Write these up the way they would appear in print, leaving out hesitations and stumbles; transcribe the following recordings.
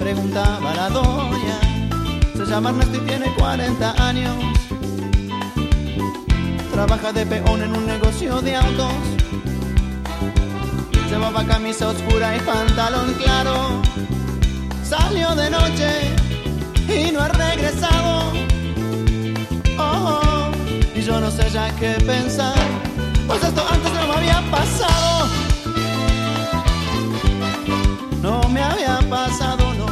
preguntaba la doña. Se llama Ernesto y tiene 40 años. Trabaja de peón en un negocio de autos. Llevaba camisa oscura y pantalón claro. Salió de noche y no ha regresado. Oh, y yo no sé ya qué pensar, pues esto antes no me había pasado. No me había pasado, no.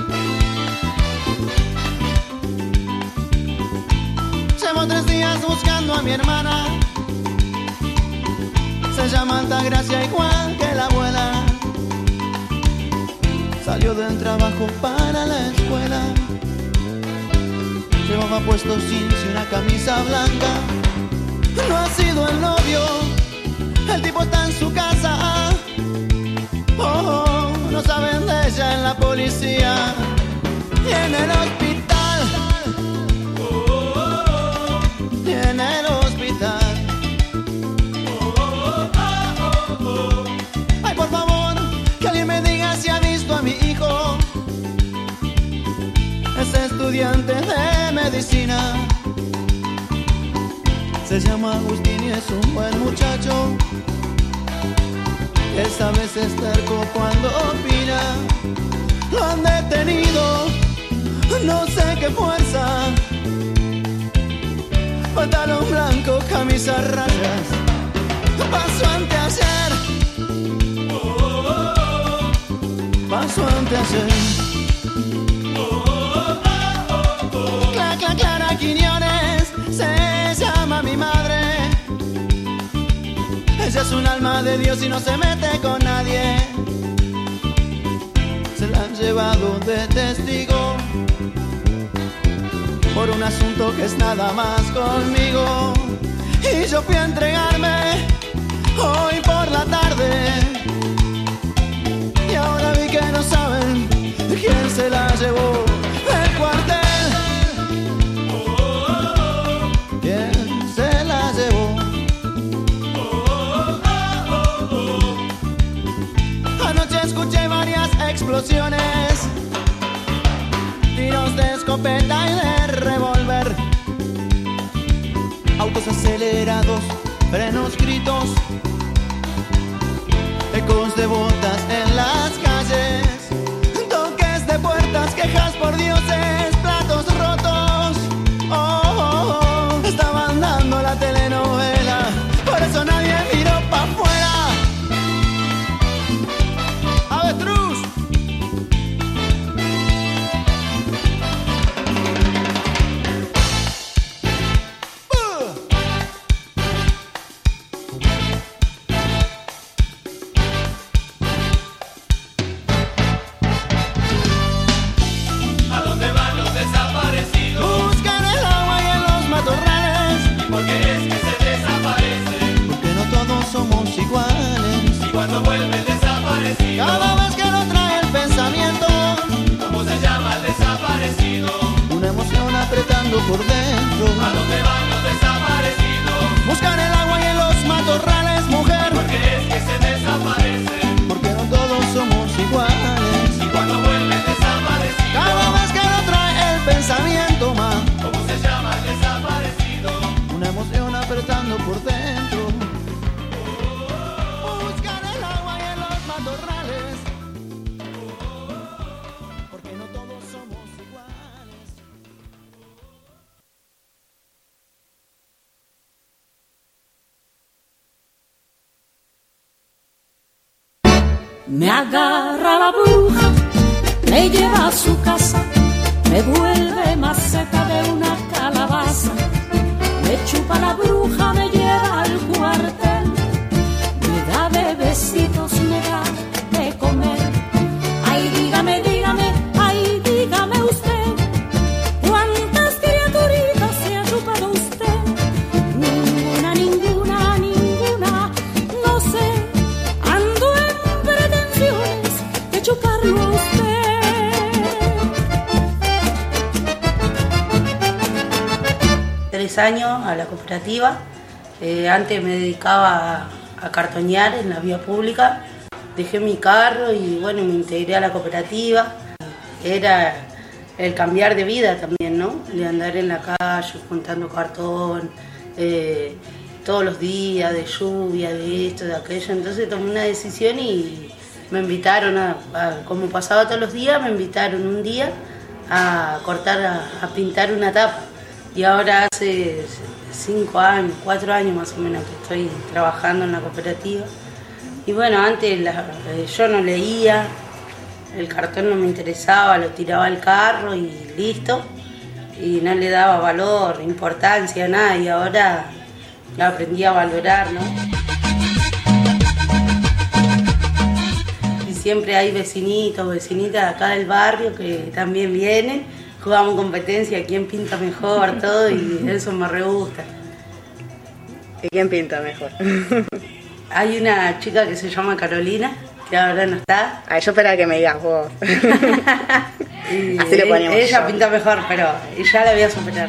Llevo 3 días buscando a mi hermana. Se llama Altagracia igual que la abuela. Salió del trabajo para la escuela. Llevaba puesto jeans y una camisa blanca. No ha sido el novio, el tipo está en su casa. Oh, no saben de ella en la policía y en el hospital. Y en el hospital. Ay, por favor, que alguien me diga si ha visto a mi hijo. Es estudiante de medicina. Se llama Agustín y es un buen muchacho. Esta vez es terco cuando opina. Lo han detenido, no sé qué fuerza. Pantalón blanco, camisa a rayas. Pasó anteayer. Pasó anteayer. Clara Quiñones se llama mi madre. Ella es un alma de Dios y no se mete con nadie. Se la han llevado de testigo por un asunto que es nada más conmigo. Y yo fui a entregarme hoy por la tarde. Y ahora vi que no saben quién se la llevó del cuartel. ¿Quién se la llevó? Anoche escuché varias explosiones, tiros de escopeta y de revólver, autos acelerados, frenos, gritos, ecos de botas en las calles, toques de puertas, quejas por dioses, platos rotos. Oh, oh, oh, estaban dando la telenovela, por eso nadie miró pa' afuera. ¡Avestruz! Cada vez que lo trae el pensamiento, ¿cómo se llama el desaparecido? una emoción apretando por dentro. ¿A dónde van los desaparecidos? Buscan el agua y en los matorrales, mujer. ¿Por qué es que se desaparecen? Porque no todos somos iguales. Y cuando vuelven desaparecidos, Cada vez que lo trae el pensamiento, ma, ¿cómo se llama el desaparecido? una emoción apretando por dentro. Buscan el agua y en los matorrales, porque no todos somos iguales. Me agarra la bruja, me lleva a su casa, me vuelve maceta de una calabaza, me chupa la bruja, me lleva al cuartel, me da de besitos, me da de comer. Ay, dígame, dígame, ay, dígame usted, ¿cuántas criaturitas se ha chupado usted? Ninguna, ninguna, ninguna, no sé, ando en pretensiones de chuparlo a usted. 3 años a la cooperativa. Antes me dedicaba a cartonear en la vía pública. Dejé mi carro y bueno, me integré a la cooperativa. era el cambiar de vida también, ¿no? De andar en la calle juntando cartón, todos los días, de lluvia, de esto, de aquello. Entonces tomé una decisión y me invitaron como pasaba todos los días, me invitaron un día a cortar, a pintar una tapa. Y ahora hace 5 años, 4 años más o menos que estoy trabajando en la cooperativa. Y bueno, antes yo no leía, el cartón no me interesaba, lo tiraba al carro y listo. Y no le daba valor, importancia, nada. Y ahora lo aprendí a valorar, ¿no? Y siempre hay vecinitos, vecinitas de acá del barrio que también vienen. Jugamos competencia, quién pinta mejor, todo, y eso me re gusta. ¿Y quién pinta mejor? Hay una chica que se llama Carolina, que ahora no está. Yo esperaba que me digas vos. Así lo ponemos. Ella pinta mejor, pero ya la voy a superar.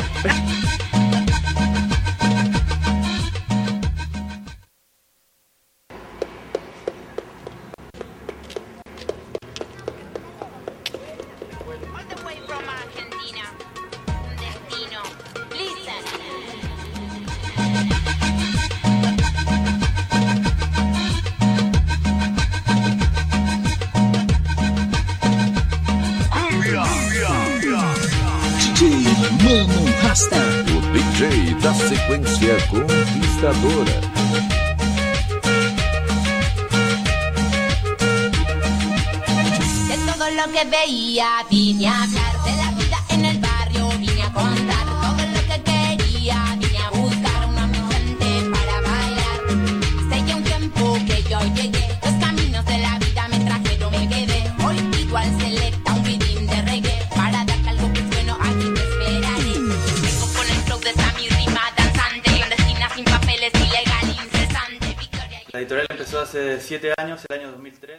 O DJ da sequência conquistadora. De todo lo que veía, vine a hablar de la vida en el barrio, vine a contar todo lo que quería, vine a buscar un ambiente para bailar. Sé que un tiempo que yo llegué, los caminos de la vida me trajeron, me quedé. Hoy pido al selecta un beatín de reggae, para darte algo que es bueno, aquí te esperaré. Vengo con el flow de esta mi rima danzante, clandestina, sin papeles, ilegal, incesante. La editorial empezó hace 7 años, el año 2003.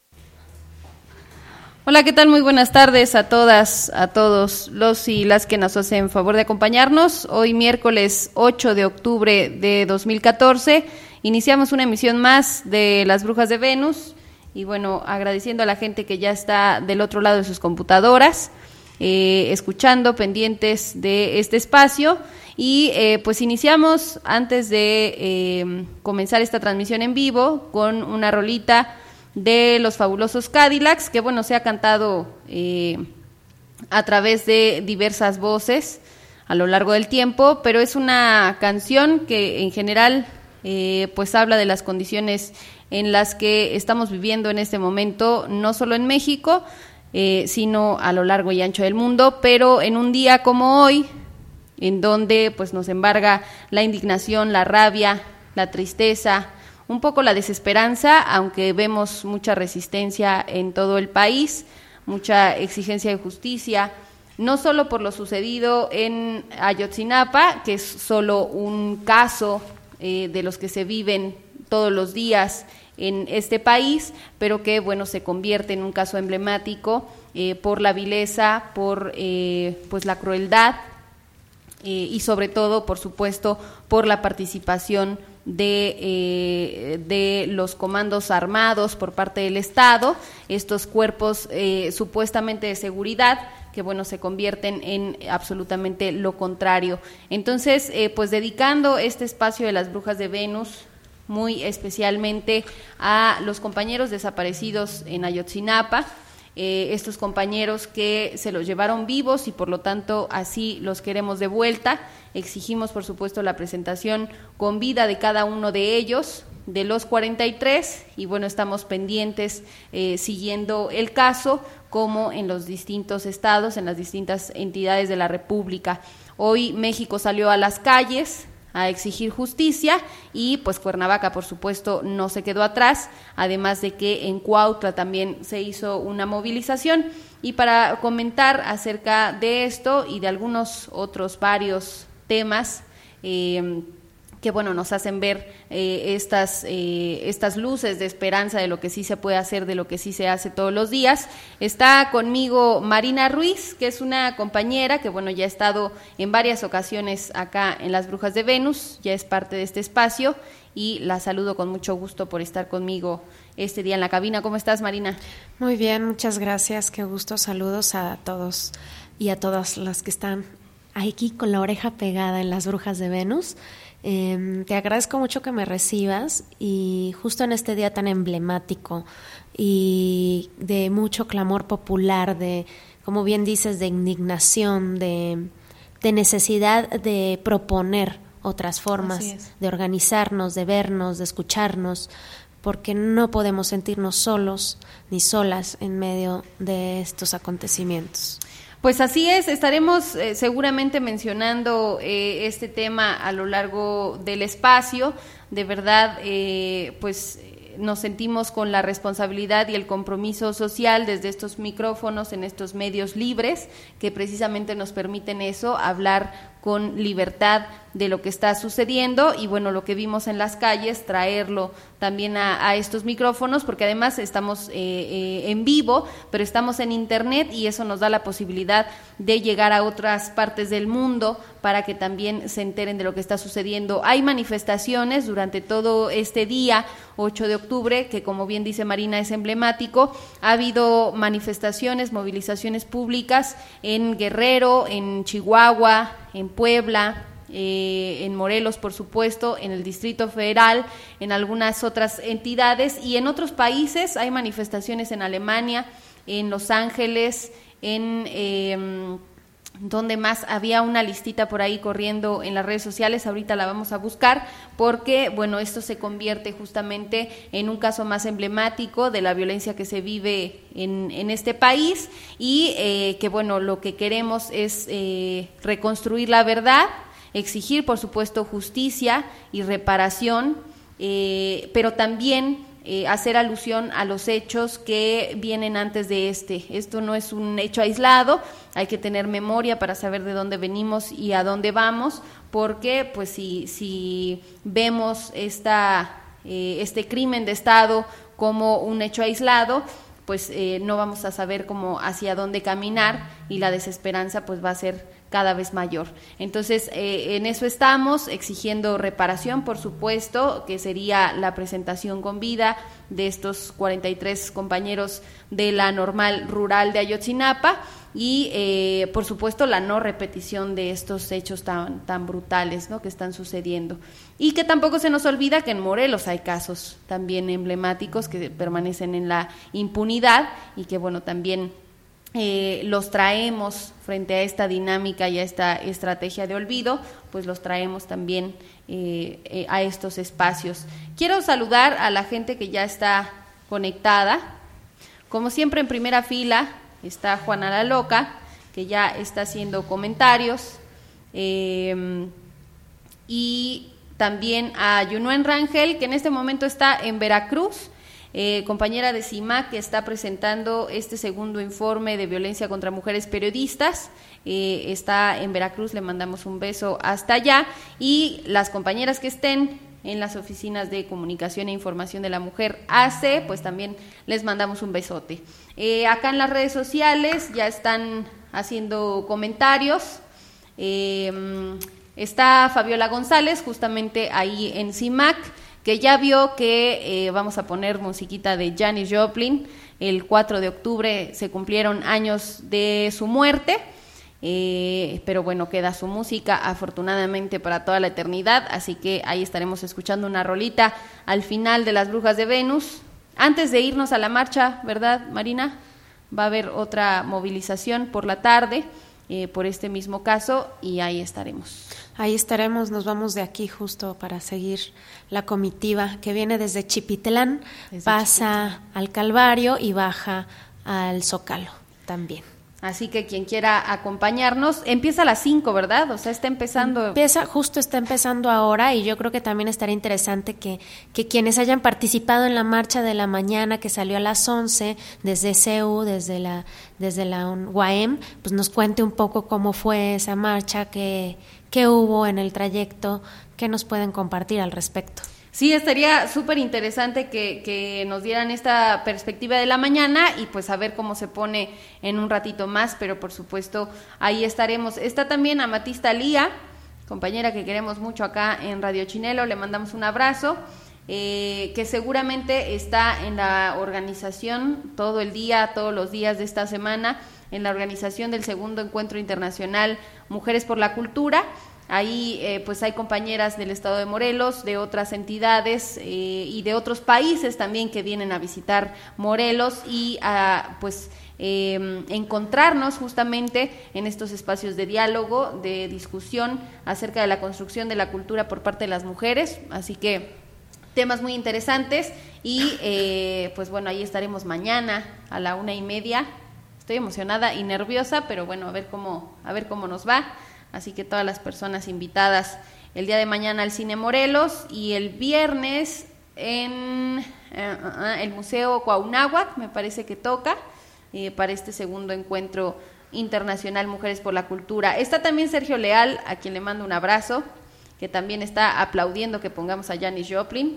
Hola, ¿qué tal? Muy buenas tardes a todas, a todos los y las que nos hacen favor de acompañarnos. Hoy miércoles 8 de octubre de 2014 iniciamos una emisión más de Las Brujas de Venus y bueno, agradeciendo a la gente que ya está del otro lado de sus computadoras, escuchando, pendientes de este espacio y pues iniciamos antes de comenzar esta transmisión en vivo con una rolita de los fabulosos Cadillacs, que bueno, se ha cantado a través de diversas voces a lo largo del tiempo, pero es una canción que en general pues habla de las condiciones en las que estamos viviendo en este momento, no solo en México, sino a lo largo y ancho del mundo, pero en un día como hoy, en donde pues nos embarga la indignación, la rabia, la tristeza, un poco la desesperanza, aunque vemos mucha resistencia en todo el país, mucha exigencia de justicia, no solo por lo sucedido en Ayotzinapa, que es solo un caso de los que se viven todos los días en este país, pero que bueno, se convierte en un caso emblemático por la vileza, por pues la crueldad y sobre todo, por supuesto, por la participación de los comandos armados por parte del Estado, estos cuerpos supuestamente de seguridad que bueno, se convierten en absolutamente lo contrario. Entonces, pues dedicando este espacio de Las Brujas de Venus muy especialmente a los compañeros desaparecidos en Ayotzinapa, estos compañeros que se los llevaron vivos y por lo tanto así los queremos de vuelta. Exigimos por supuesto la presentación con vida de cada uno de ellos, de los 43, y bueno, estamos pendientes siguiendo el caso como en los distintos estados, en las distintas entidades de la República. Hoy México salió a las calles a exigir justicia y pues Cuernavaca por supuesto no se quedó atrás, además de que en Cuautla también se hizo una movilización. Y para comentar acerca de esto y de algunos otros varios temas que bueno, nos hacen ver estas luces de esperanza de lo que sí se puede hacer, de lo que sí se hace todos los días. Está conmigo Marina Ruiz, que es una compañera que bueno, ya ha estado en varias ocasiones acá en Las Brujas de Venus, ya es parte de este espacio y la saludo con mucho gusto por estar conmigo este día en la cabina. ¿Cómo estás, Marina? Muy bien, muchas gracias, qué gusto. Saludos a todos y a todas las que están aquí con la oreja pegada en Las Brujas de Venus. Te agradezco mucho que me recibas y justo en este día tan emblemático y de mucho clamor popular, de, como bien dices, de indignación, de necesidad de proponer otras formas de organizarnos, de vernos, de escucharnos, porque no podemos sentirnos solos ni solas en medio de estos acontecimientos. Pues así es, estaremos seguramente mencionando este tema a lo largo del espacio. De verdad, pues nos sentimos con la responsabilidad y el compromiso social desde estos micrófonos, en estos medios libres, que precisamente nos permiten eso, hablar con libertad de lo que está sucediendo y bueno, lo que vimos en las calles, traerlo también a estos micrófonos, porque además estamos en vivo, pero estamos en internet y eso nos da la posibilidad de llegar a otras partes del mundo para que también se enteren de lo que está sucediendo. Hay manifestaciones durante todo este día, 8 de octubre, que como bien dice Marina es emblemático. Ha habido manifestaciones, movilizaciones públicas en Guerrero, en Chihuahua, en Puebla, en Morelos, por supuesto, en el Distrito Federal, en algunas otras entidades y en otros países. Hay manifestaciones en Alemania, en Los Ángeles, en donde más había una listita por ahí corriendo en las redes sociales, ahorita la vamos a buscar, porque bueno, esto se convierte justamente en un caso más emblemático de la violencia que se vive en este país y que bueno, lo que queremos es reconstruir la verdad, exigir por supuesto justicia y reparación, pero también hacer alusión a los hechos que vienen antes de este. Esto no es un hecho aislado, hay que tener memoria para saber de dónde venimos y a dónde vamos, porque pues si vemos este crimen de Estado como un hecho aislado, pues no vamos a saber cómo hacia dónde caminar y la desesperanza pues va a ser cada vez mayor. Entonces, en eso estamos, exigiendo reparación, por supuesto, que sería la presentación con vida de estos 43 compañeros de la Normal Rural de Ayotzinapa y, por supuesto, la no repetición de estos hechos tan brutales, ¿no?, que están sucediendo. Y que tampoco se nos olvida que en Morelos hay casos también emblemáticos que permanecen en la impunidad y que, bueno, también los traemos frente a esta dinámica y a esta estrategia de olvido, pues los traemos también a estos espacios. Quiero saludar a la gente que ya está conectada. Como siempre, en primera fila está Juana la Loca, que ya está haciendo comentarios, y también a Yunuen Rangel, que en este momento está en Veracruz, compañera de CIMAC, que está presentando este segundo informe de violencia contra mujeres periodistas. Está en Veracruz, le mandamos un beso hasta allá, y las compañeras que estén en las oficinas de comunicación e información de la mujer AC, pues también les mandamos un besote. Acá en las redes sociales ya están haciendo comentarios. Está Fabiola González justamente ahí en CIMAC, que ya vio que vamos a poner musiquita de Janis Joplin. El 4 de octubre se cumplieron años de su muerte, pero bueno, queda su música afortunadamente para toda la eternidad, así que ahí estaremos escuchando una rolita al final de Las Brujas de Venus. Antes de irnos a la marcha, ¿verdad, Marina? Va a haber otra movilización por la tarde, por este mismo caso, y ahí estaremos. Ahí estaremos, nos vamos de aquí justo para seguir la comitiva que viene desde Chipitlán, pasa al Calvario y baja al Zócalo también. Así que quien quiera acompañarnos, empieza a las 5, ¿verdad? O sea, está empezando. Está empezando ahora, y yo creo que también estaría interesante que quienes hayan participado en la marcha de la mañana, que salió a las 11, desde CEU, desde la UAM, pues nos cuente un poco cómo fue esa marcha, qué hubo en el trayecto, qué nos pueden compartir al respecto. Sí, estaría súper interesante que nos dieran esta perspectiva de la mañana y pues a ver cómo se pone en un ratito más, pero por supuesto ahí estaremos. Está también Amatista Lía compañera que queremos mucho acá en Radio Chinelo, le mandamos un abrazo, que seguramente está en la organización todo el día, todos los días de esta semana, en la organización del segundo Encuentro Internacional Mujeres por la Cultura. Ahí pues hay compañeras del estado de Morelos, de otras entidades y de otros países también que vienen a visitar Morelos y a pues encontrarnos justamente en estos espacios de diálogo, de discusión acerca de la construcción de la cultura por parte de las mujeres. Así que temas muy interesantes y pues bueno, ahí estaremos mañana a la 1:30. Estoy emocionada y nerviosa, pero bueno, a ver cómo nos va. Así que todas las personas invitadas el día de mañana al Cine Morelos y el viernes en el Museo Cuauhnáhuac, me parece que toca, para este segundo Encuentro Internacional Mujeres por la Cultura. Está también Sergio Leal, a quien le mando un abrazo, que también está aplaudiendo que pongamos a Janis Joplin.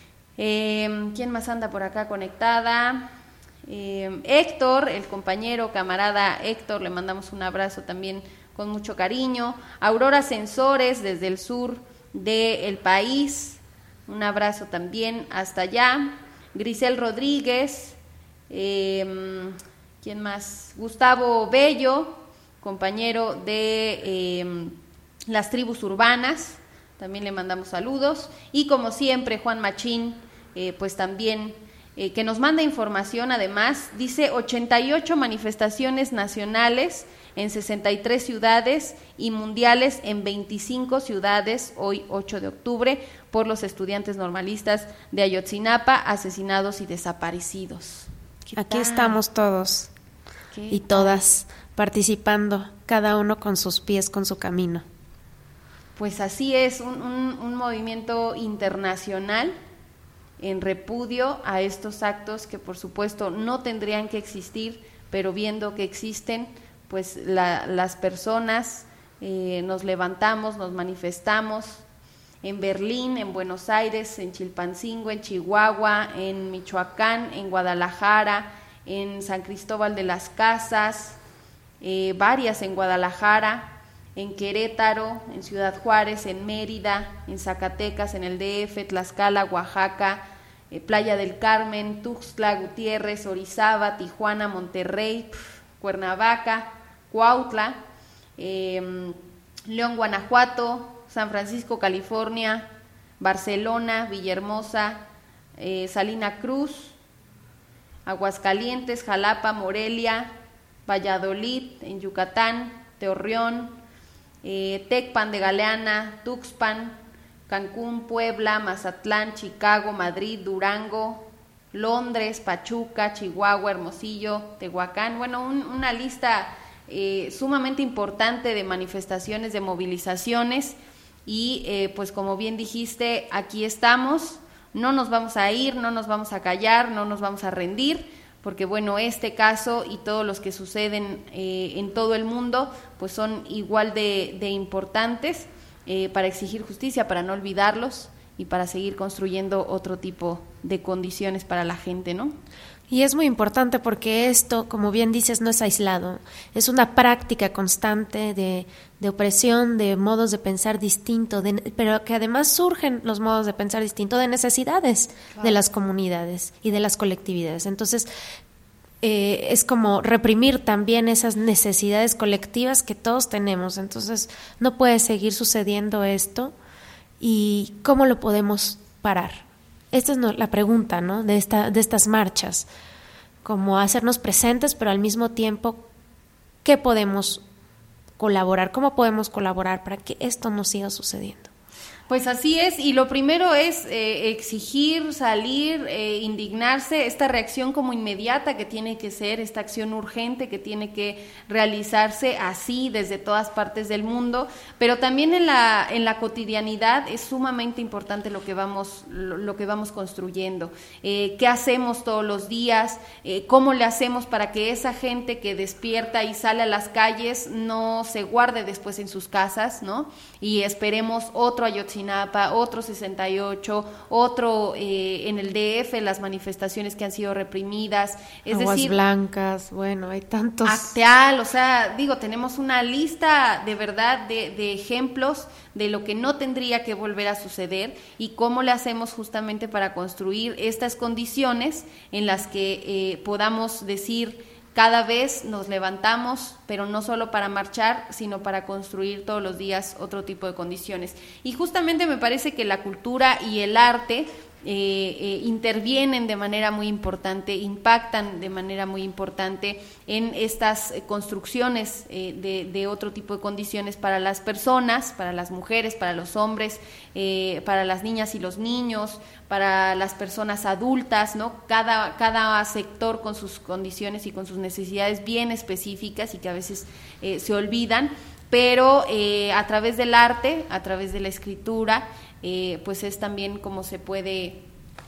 ¿Quién más anda por acá conectada? Héctor, el compañero, camarada Héctor, le mandamos un abrazo también con mucho cariño. Aurora Sensores desde el sur del país, un abrazo también hasta allá. Grisel Rodríguez, ¿quién más? Gustavo Bello, compañero de las tribus urbanas, también le mandamos saludos. Y como siempre Juan Machín, pues también que nos manda información. Además dice 88 manifestaciones nacionales en 63 ciudades y mundiales en 25 ciudades, hoy 8 de octubre, por los estudiantes normalistas de Ayotzinapa, asesinados y desaparecidos. Aquí estamos todos y todas participando, cada uno con sus pies, con su camino. Pues así es, un movimiento internacional en repudio a estos actos que por supuesto no tendrían que existir, pero viendo que existen, pues las personas nos levantamos, nos manifestamos en Berlín, en Buenos Aires, en Chilpancingo, en Chihuahua, en Michoacán, en Guadalajara, en San Cristóbal de las Casas, varias en Guadalajara, en Querétaro, en Ciudad Juárez, en Mérida, en Zacatecas, en el DF, Tlaxcala, Oaxaca, Playa del Carmen, Tuxtla Gutiérrez, Orizaba, Tijuana, Monterrey, Cuernavaca, Cuautla, León, Guanajuato, San Francisco, California, Barcelona, Villahermosa, Salina Cruz, Aguascalientes, Jalapa, Morelia, Valladolid, en Yucatán, Torreón, Tecpan de Galeana, Tuxpan, Cancún, Puebla, Mazatlán, Chicago, Madrid, Durango, Londres, Pachuca, Chihuahua, Hermosillo, Tehuacán. Bueno, una lista sumamente importante de manifestaciones, de movilizaciones y pues como bien dijiste, aquí estamos, no nos vamos a ir, no nos vamos a callar, no nos vamos a rendir, porque bueno, este caso y todos los que suceden en todo el mundo pues son igual de importantes para exigir justicia, para no olvidarlos y para seguir construyendo otro tipo de condiciones para la gente, ¿no? Y es muy importante porque esto, como bien dices, no es aislado, es una práctica constante de opresión, de modos de pensar distinto, pero que además surgen los modos de pensar distinto de necesidades de las comunidades y de las colectividades. Entonces, es como reprimir también esas necesidades colectivas que todos tenemos. Entonces, no puede seguir sucediendo esto. ¿Y cómo lo podemos parar? Esta es la pregunta, ¿no? de estas marchas, como hacernos presentes, pero al mismo tiempo, ¿qué podemos colaborar? ¿Cómo podemos colaborar para que esto no siga sucediendo? Pues así es, y lo primero es exigir, salir, indignarse, esta reacción como inmediata que tiene que ser, esta acción urgente que tiene que realizarse así desde todas partes del mundo, pero también en la cotidianidad es sumamente importante lo que vamos construyendo, qué hacemos todos los días, cómo le hacemos para que esa gente que despierta y sale a las calles no se guarde después en sus casas, ¿no? Y esperemos otro Ayotzinapa Ayotzinapa, otro 68, otro en el DF, las manifestaciones que han sido reprimidas, es Aguas decir, Blancas, bueno, hay tantos. Acteal, o sea, digo, tenemos una lista de verdad de ejemplos de lo que no tendría que volver a suceder y cómo le hacemos justamente para construir estas condiciones en las que podamos decir cada vez nos levantamos, pero no solo para marchar, sino para construir todos los días otro tipo de condiciones. Y justamente me parece que la cultura y el arte intervienen de manera muy importante, impactan de manera muy importante en estas construcciones de otro tipo de condiciones para las personas, para las mujeres, para los hombres, para las niñas y los niños, para las personas adultas, ¿no? Cada sector con sus condiciones y con sus necesidades bien específicas y que a veces se olvidan, pero a través del arte, a través de la escritura, pues es también como se puede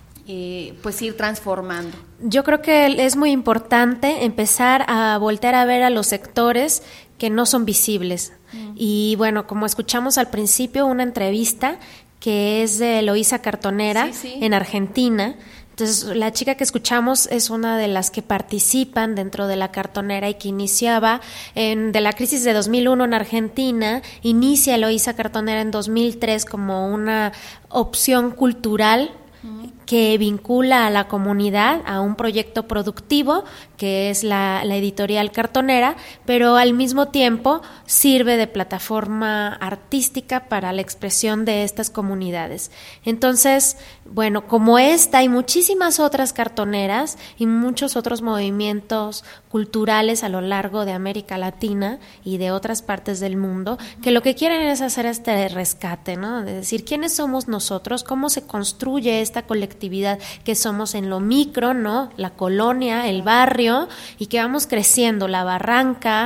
pues ir transformando. Yo creo que es muy importante empezar a voltear a ver a los sectores que no son visibles. Y bueno, como escuchamos al principio, una entrevista que es de Eloísa Cartonera, en Argentina. Entonces, la chica que escuchamos es una de las que participan dentro de la Cartonera y que iniciaba de la crisis de 2001 en Argentina. Inicia Eloísa Cartonera en 2003 como una opción cultural que vincula a la comunidad a un proyecto productivo que es la editorial Cartonera, pero al mismo tiempo sirve de plataforma artística para la expresión de estas comunidades. Entonces, bueno, como esta hay muchísimas otras cartoneras y muchos otros movimientos culturales a lo largo de América Latina y de otras partes del mundo que lo que quieren es hacer este rescate, ¿no? De decir, ¿quiénes somos nosotros? ¿Cómo se construye esta colectividad que somos en lo micro, ¿no? La colonia, el barrio, y que vamos creciendo, la barranca,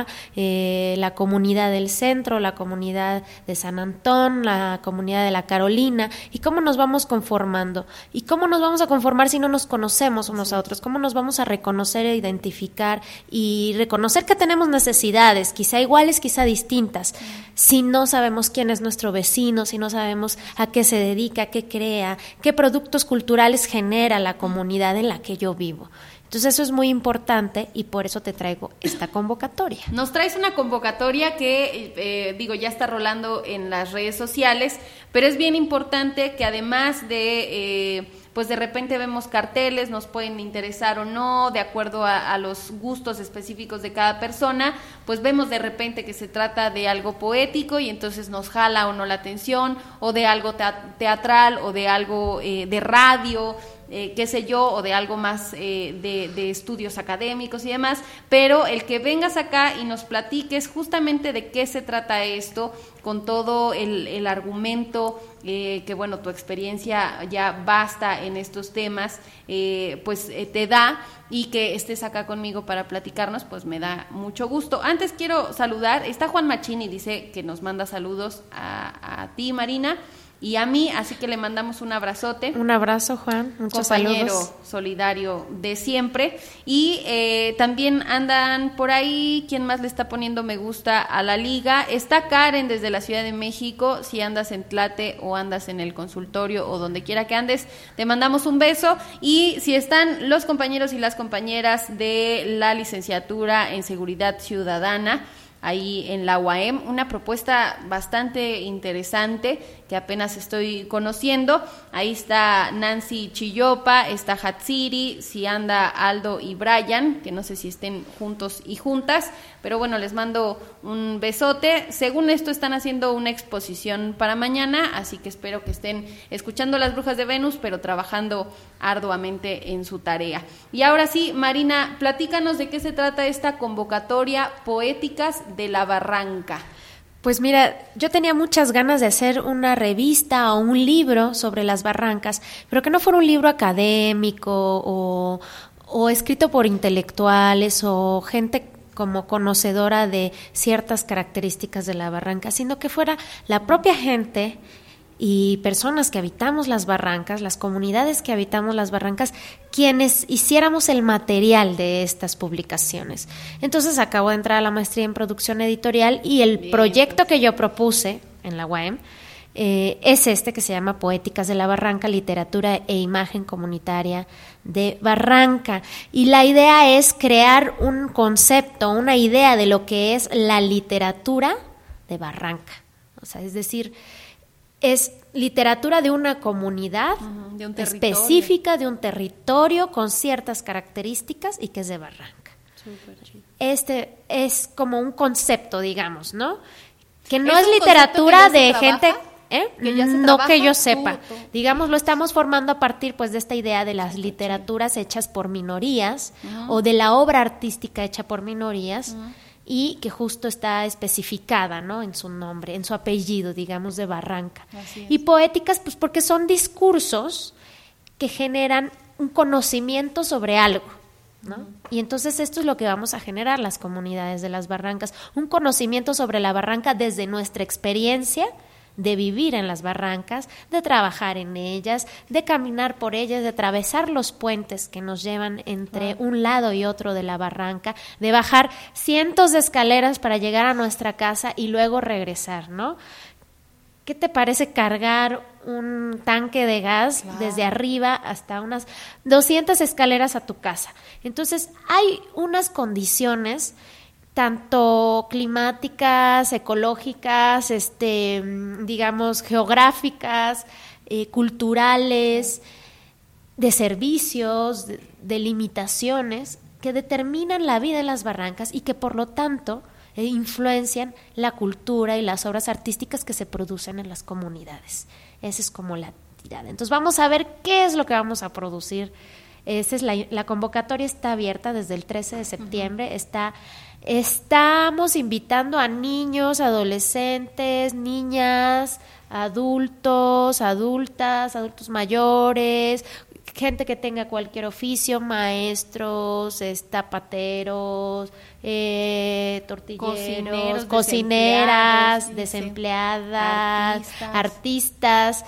la comunidad del centro, la comunidad de San Antón, la comunidad de la Carolina, y cómo nos vamos conformando. ¿Y cómo nos vamos a conformar si no nos conocemos unos a otros? ¿Cómo nos vamos a reconocer e identificar y reconocer que tenemos necesidades, quizá iguales, quizá distintas, si no sabemos quién es nuestro vecino, si no sabemos a qué se dedica, qué crea, qué productos culturales genera la comunidad en la que yo vivo? Entonces eso es muy importante y por eso te traigo esta convocatoria. Nos traes una convocatoria que, ya está rolando en las redes sociales, pero es bien importante que además de, pues de repente vemos carteles, nos pueden interesar o no, de acuerdo a los gustos específicos de cada persona, pues vemos de repente que se trata de algo poético y entonces nos jala o no la atención, o de algo teatral, o de algo de radio, qué sé yo, o de algo más de estudios académicos y demás, pero el que vengas acá y nos platiques justamente de qué se trata esto, con todo el argumento, que bueno, tu experiencia ya basta en estos temas, pues te da, y que estés acá conmigo para platicarnos, pues me da mucho gusto. Antes quiero saludar, está Juan Machini, dice que nos manda saludos a ti, Marina, y a mí, así que le mandamos un abrazote. Un abrazo, Juan, muchos compañero saludos. Solidario de siempre. Y también andan por ahí, ¿quién más le está poniendo me gusta a la liga? Está Karen desde la Ciudad de México, si andas en Tlate o andas en el consultorio o donde quiera que andes, te mandamos un beso. Y si están los compañeros y las compañeras de la licenciatura en Seguridad Ciudadana, ahí en la UAM, una propuesta bastante interesante que apenas estoy conociendo. Ahí está Nancy Chillopa, está Hatsiri, si anda Aldo y Brian, que no sé si estén juntos y juntas, pero bueno, les mando un besote. Según esto están haciendo una exposición para mañana, así que espero que estén escuchando Las Brujas de Venus, pero trabajando arduamente en su tarea. Y ahora sí, Marina, platícanos de qué se trata esta convocatoria Poéticas de la Barranca. Pues mira, yo tenía muchas ganas de hacer una revista o un libro sobre las barrancas, pero que no fuera un libro académico o escrito por intelectuales o gente como conocedora de ciertas características de la barranca, sino que fuera la propia gente y personas que habitamos las barrancas, las comunidades que habitamos las barrancas, quienes hiciéramos el material de estas publicaciones. Entonces acabo de entrar a la maestría en producción editorial y el proyecto que yo propuse en la UAM es este que se llama Poéticas de la Barranca, literatura e imagen comunitaria de Barranca. Y la idea es crear un concepto, una idea de lo que es la literatura de Barranca. O sea, es decir, es literatura de una comunidad de un específica, de un territorio con ciertas características y que es de Barranca. Este es como un concepto, digamos, ¿no? Que no es literatura de gente... No que yo sepa. Digamos, lo estamos formando a partir pues de esta idea de las literaturas hechas por minorías o de la obra artística hecha por minorías y que justo está especificada, ¿no? En su nombre, en su apellido, digamos, de Barranca. Y poéticas, pues porque son discursos que generan un conocimiento sobre algo, ¿no? Y entonces esto es lo que vamos a generar las comunidades de las barrancas, un conocimiento sobre la barranca desde nuestra experiencia de vivir en las barrancas, de trabajar en ellas, de caminar por ellas, de atravesar los puentes que nos llevan entre un lado y otro de la barranca, de bajar cientos de escaleras para llegar a nuestra casa y luego regresar, ¿no? ¿Qué te parece cargar un tanque de gas desde arriba hasta unas 200 escaleras a tu casa? Entonces, hay unas condiciones tanto climáticas, ecológicas, digamos, geográficas, culturales, de servicios, de limitaciones, que determinan la vida en las barrancas y que, por lo tanto, influencian la cultura y las obras artísticas que se producen en las comunidades. Esa es como la tirada. Entonces, vamos a ver qué es lo que vamos a producir. Esa es la convocatoria está abierta desde el 13 de septiembre, estamos invitando a niños, adolescentes, niñas, adultos, adultas, adultos mayores, gente que tenga cualquier oficio, maestros, zapateros, tortilleros, cocineras, desempleadas, artistas,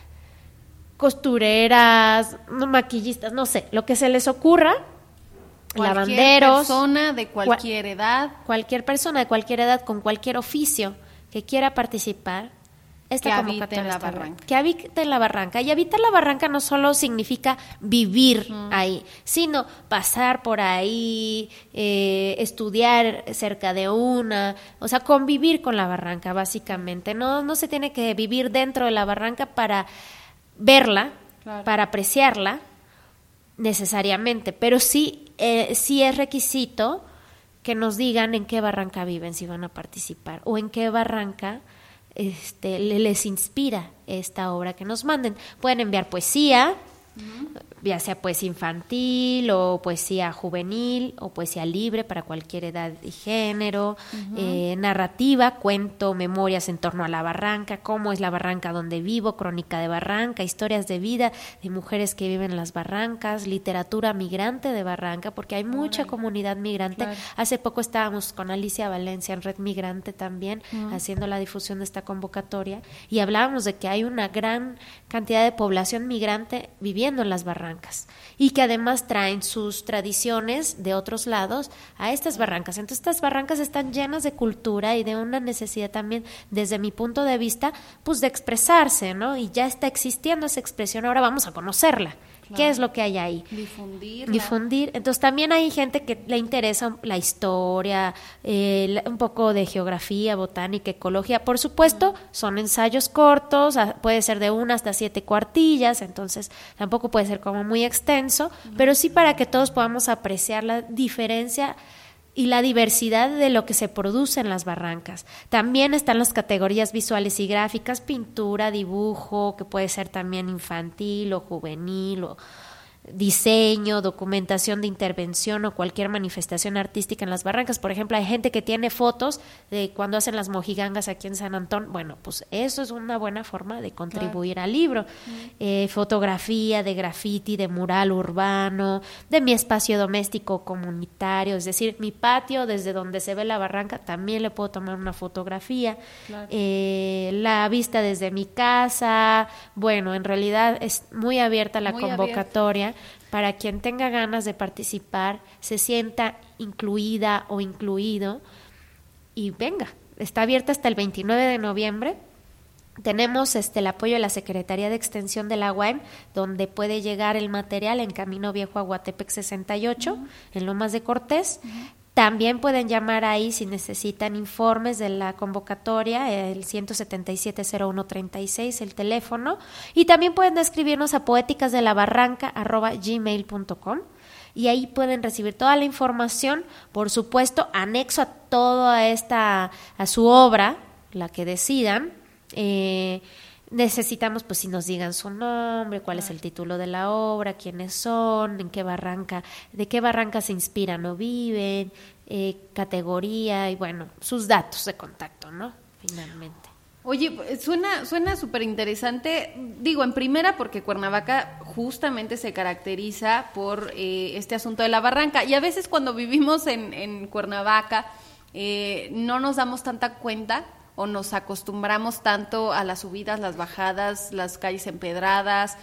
costureras, maquillistas, no sé, lo que se les ocurra. Lavanderos, persona de cualquier edad, cualquier persona de cualquier edad con cualquier oficio que quiera participar, que habite en la barranca. Que habite en la barranca. Y habitar la barranca no solo significa vivir ahí, sino pasar por ahí, estudiar cerca de una, o sea, convivir con la barranca, básicamente. No se tiene que vivir dentro de la barranca para verla, para apreciarla necesariamente, pero sí es requisito que nos digan en qué barranca viven, si van a participar, o en qué barranca les inspira esta obra que nos manden. Pueden enviar poesía, ya sea poesía infantil o poesía juvenil o poesía libre para cualquier edad y género, narrativa, cuento, memorias en torno a la barranca, cómo es la barranca donde vivo, crónica de barranca, historias de vida de mujeres que viven en las barrancas, literatura migrante de barranca, porque hay mucha comunidad migrante. Hace poco estábamos con Alicia Valencia en Red Migrante también, haciendo la difusión de esta convocatoria, y hablábamos de que hay una gran cantidad de población migrante viviendo en las barrancas y que además traen sus tradiciones de otros lados a estas barrancas. Entonces, estas barrancas están llenas de cultura y de una necesidad también, desde mi punto de vista, pues de expresarse, ¿no? Y ya está existiendo esa expresión, ahora vamos a conocerla. ¿Qué es lo que hay ahí? Difundir. Entonces también hay gente que le interesa la historia, un poco de geografía, botánica, ecología. Por supuesto, son ensayos cortos, puede ser de 1 hasta 7 cuartillas, entonces tampoco puede ser como muy extenso, pero sí para que todos podamos apreciar la diferencia y la diversidad de lo que se produce en las barrancas. También están las categorías visuales y gráficas, pintura, dibujo, que puede ser también infantil o juvenil, o diseño, documentación de intervención o cualquier manifestación artística en las barrancas. Por ejemplo, hay gente que tiene fotos de cuando hacen las mojigangas aquí en San Antón. Bueno, pues eso es una buena forma de contribuir al libro. Fotografía de graffiti, de mural urbano, de mi espacio doméstico comunitario, es decir, mi patio desde donde se ve la barranca, también le puedo tomar una fotografía. La vista desde mi casa. Bueno, en realidad es muy abierta la convocatoria. Para quien tenga ganas de participar, se sienta incluida o incluido y venga. Está abierta hasta el 29 de noviembre Tenemos el apoyo de la Secretaría de Extensión de la UAM, donde puede llegar el material en Camino Viejo a Huatepec 68, en Lomas de Cortés. También pueden llamar ahí si necesitan informes de la convocatoria, el 177-0136, el teléfono. Y también pueden escribirnos a poéticasdelabarranca@gmail.com. Y ahí pueden recibir toda la información, por supuesto, anexo a toda a su obra, la que decidan. Necesitamos, pues, si nos digan su nombre, cuál es el título de la obra, quiénes son, de qué barranca se inspiran o viven, categoría y, bueno, sus datos de contacto, ¿no? Finalmente. Oye, suena súper interesante, digo, en primera porque Cuernavaca justamente se caracteriza por este asunto de la barranca, y a veces cuando vivimos en Cuernavaca no nos damos tanta cuenta o nos acostumbramos tanto a las subidas, las bajadas, las calles empedradas,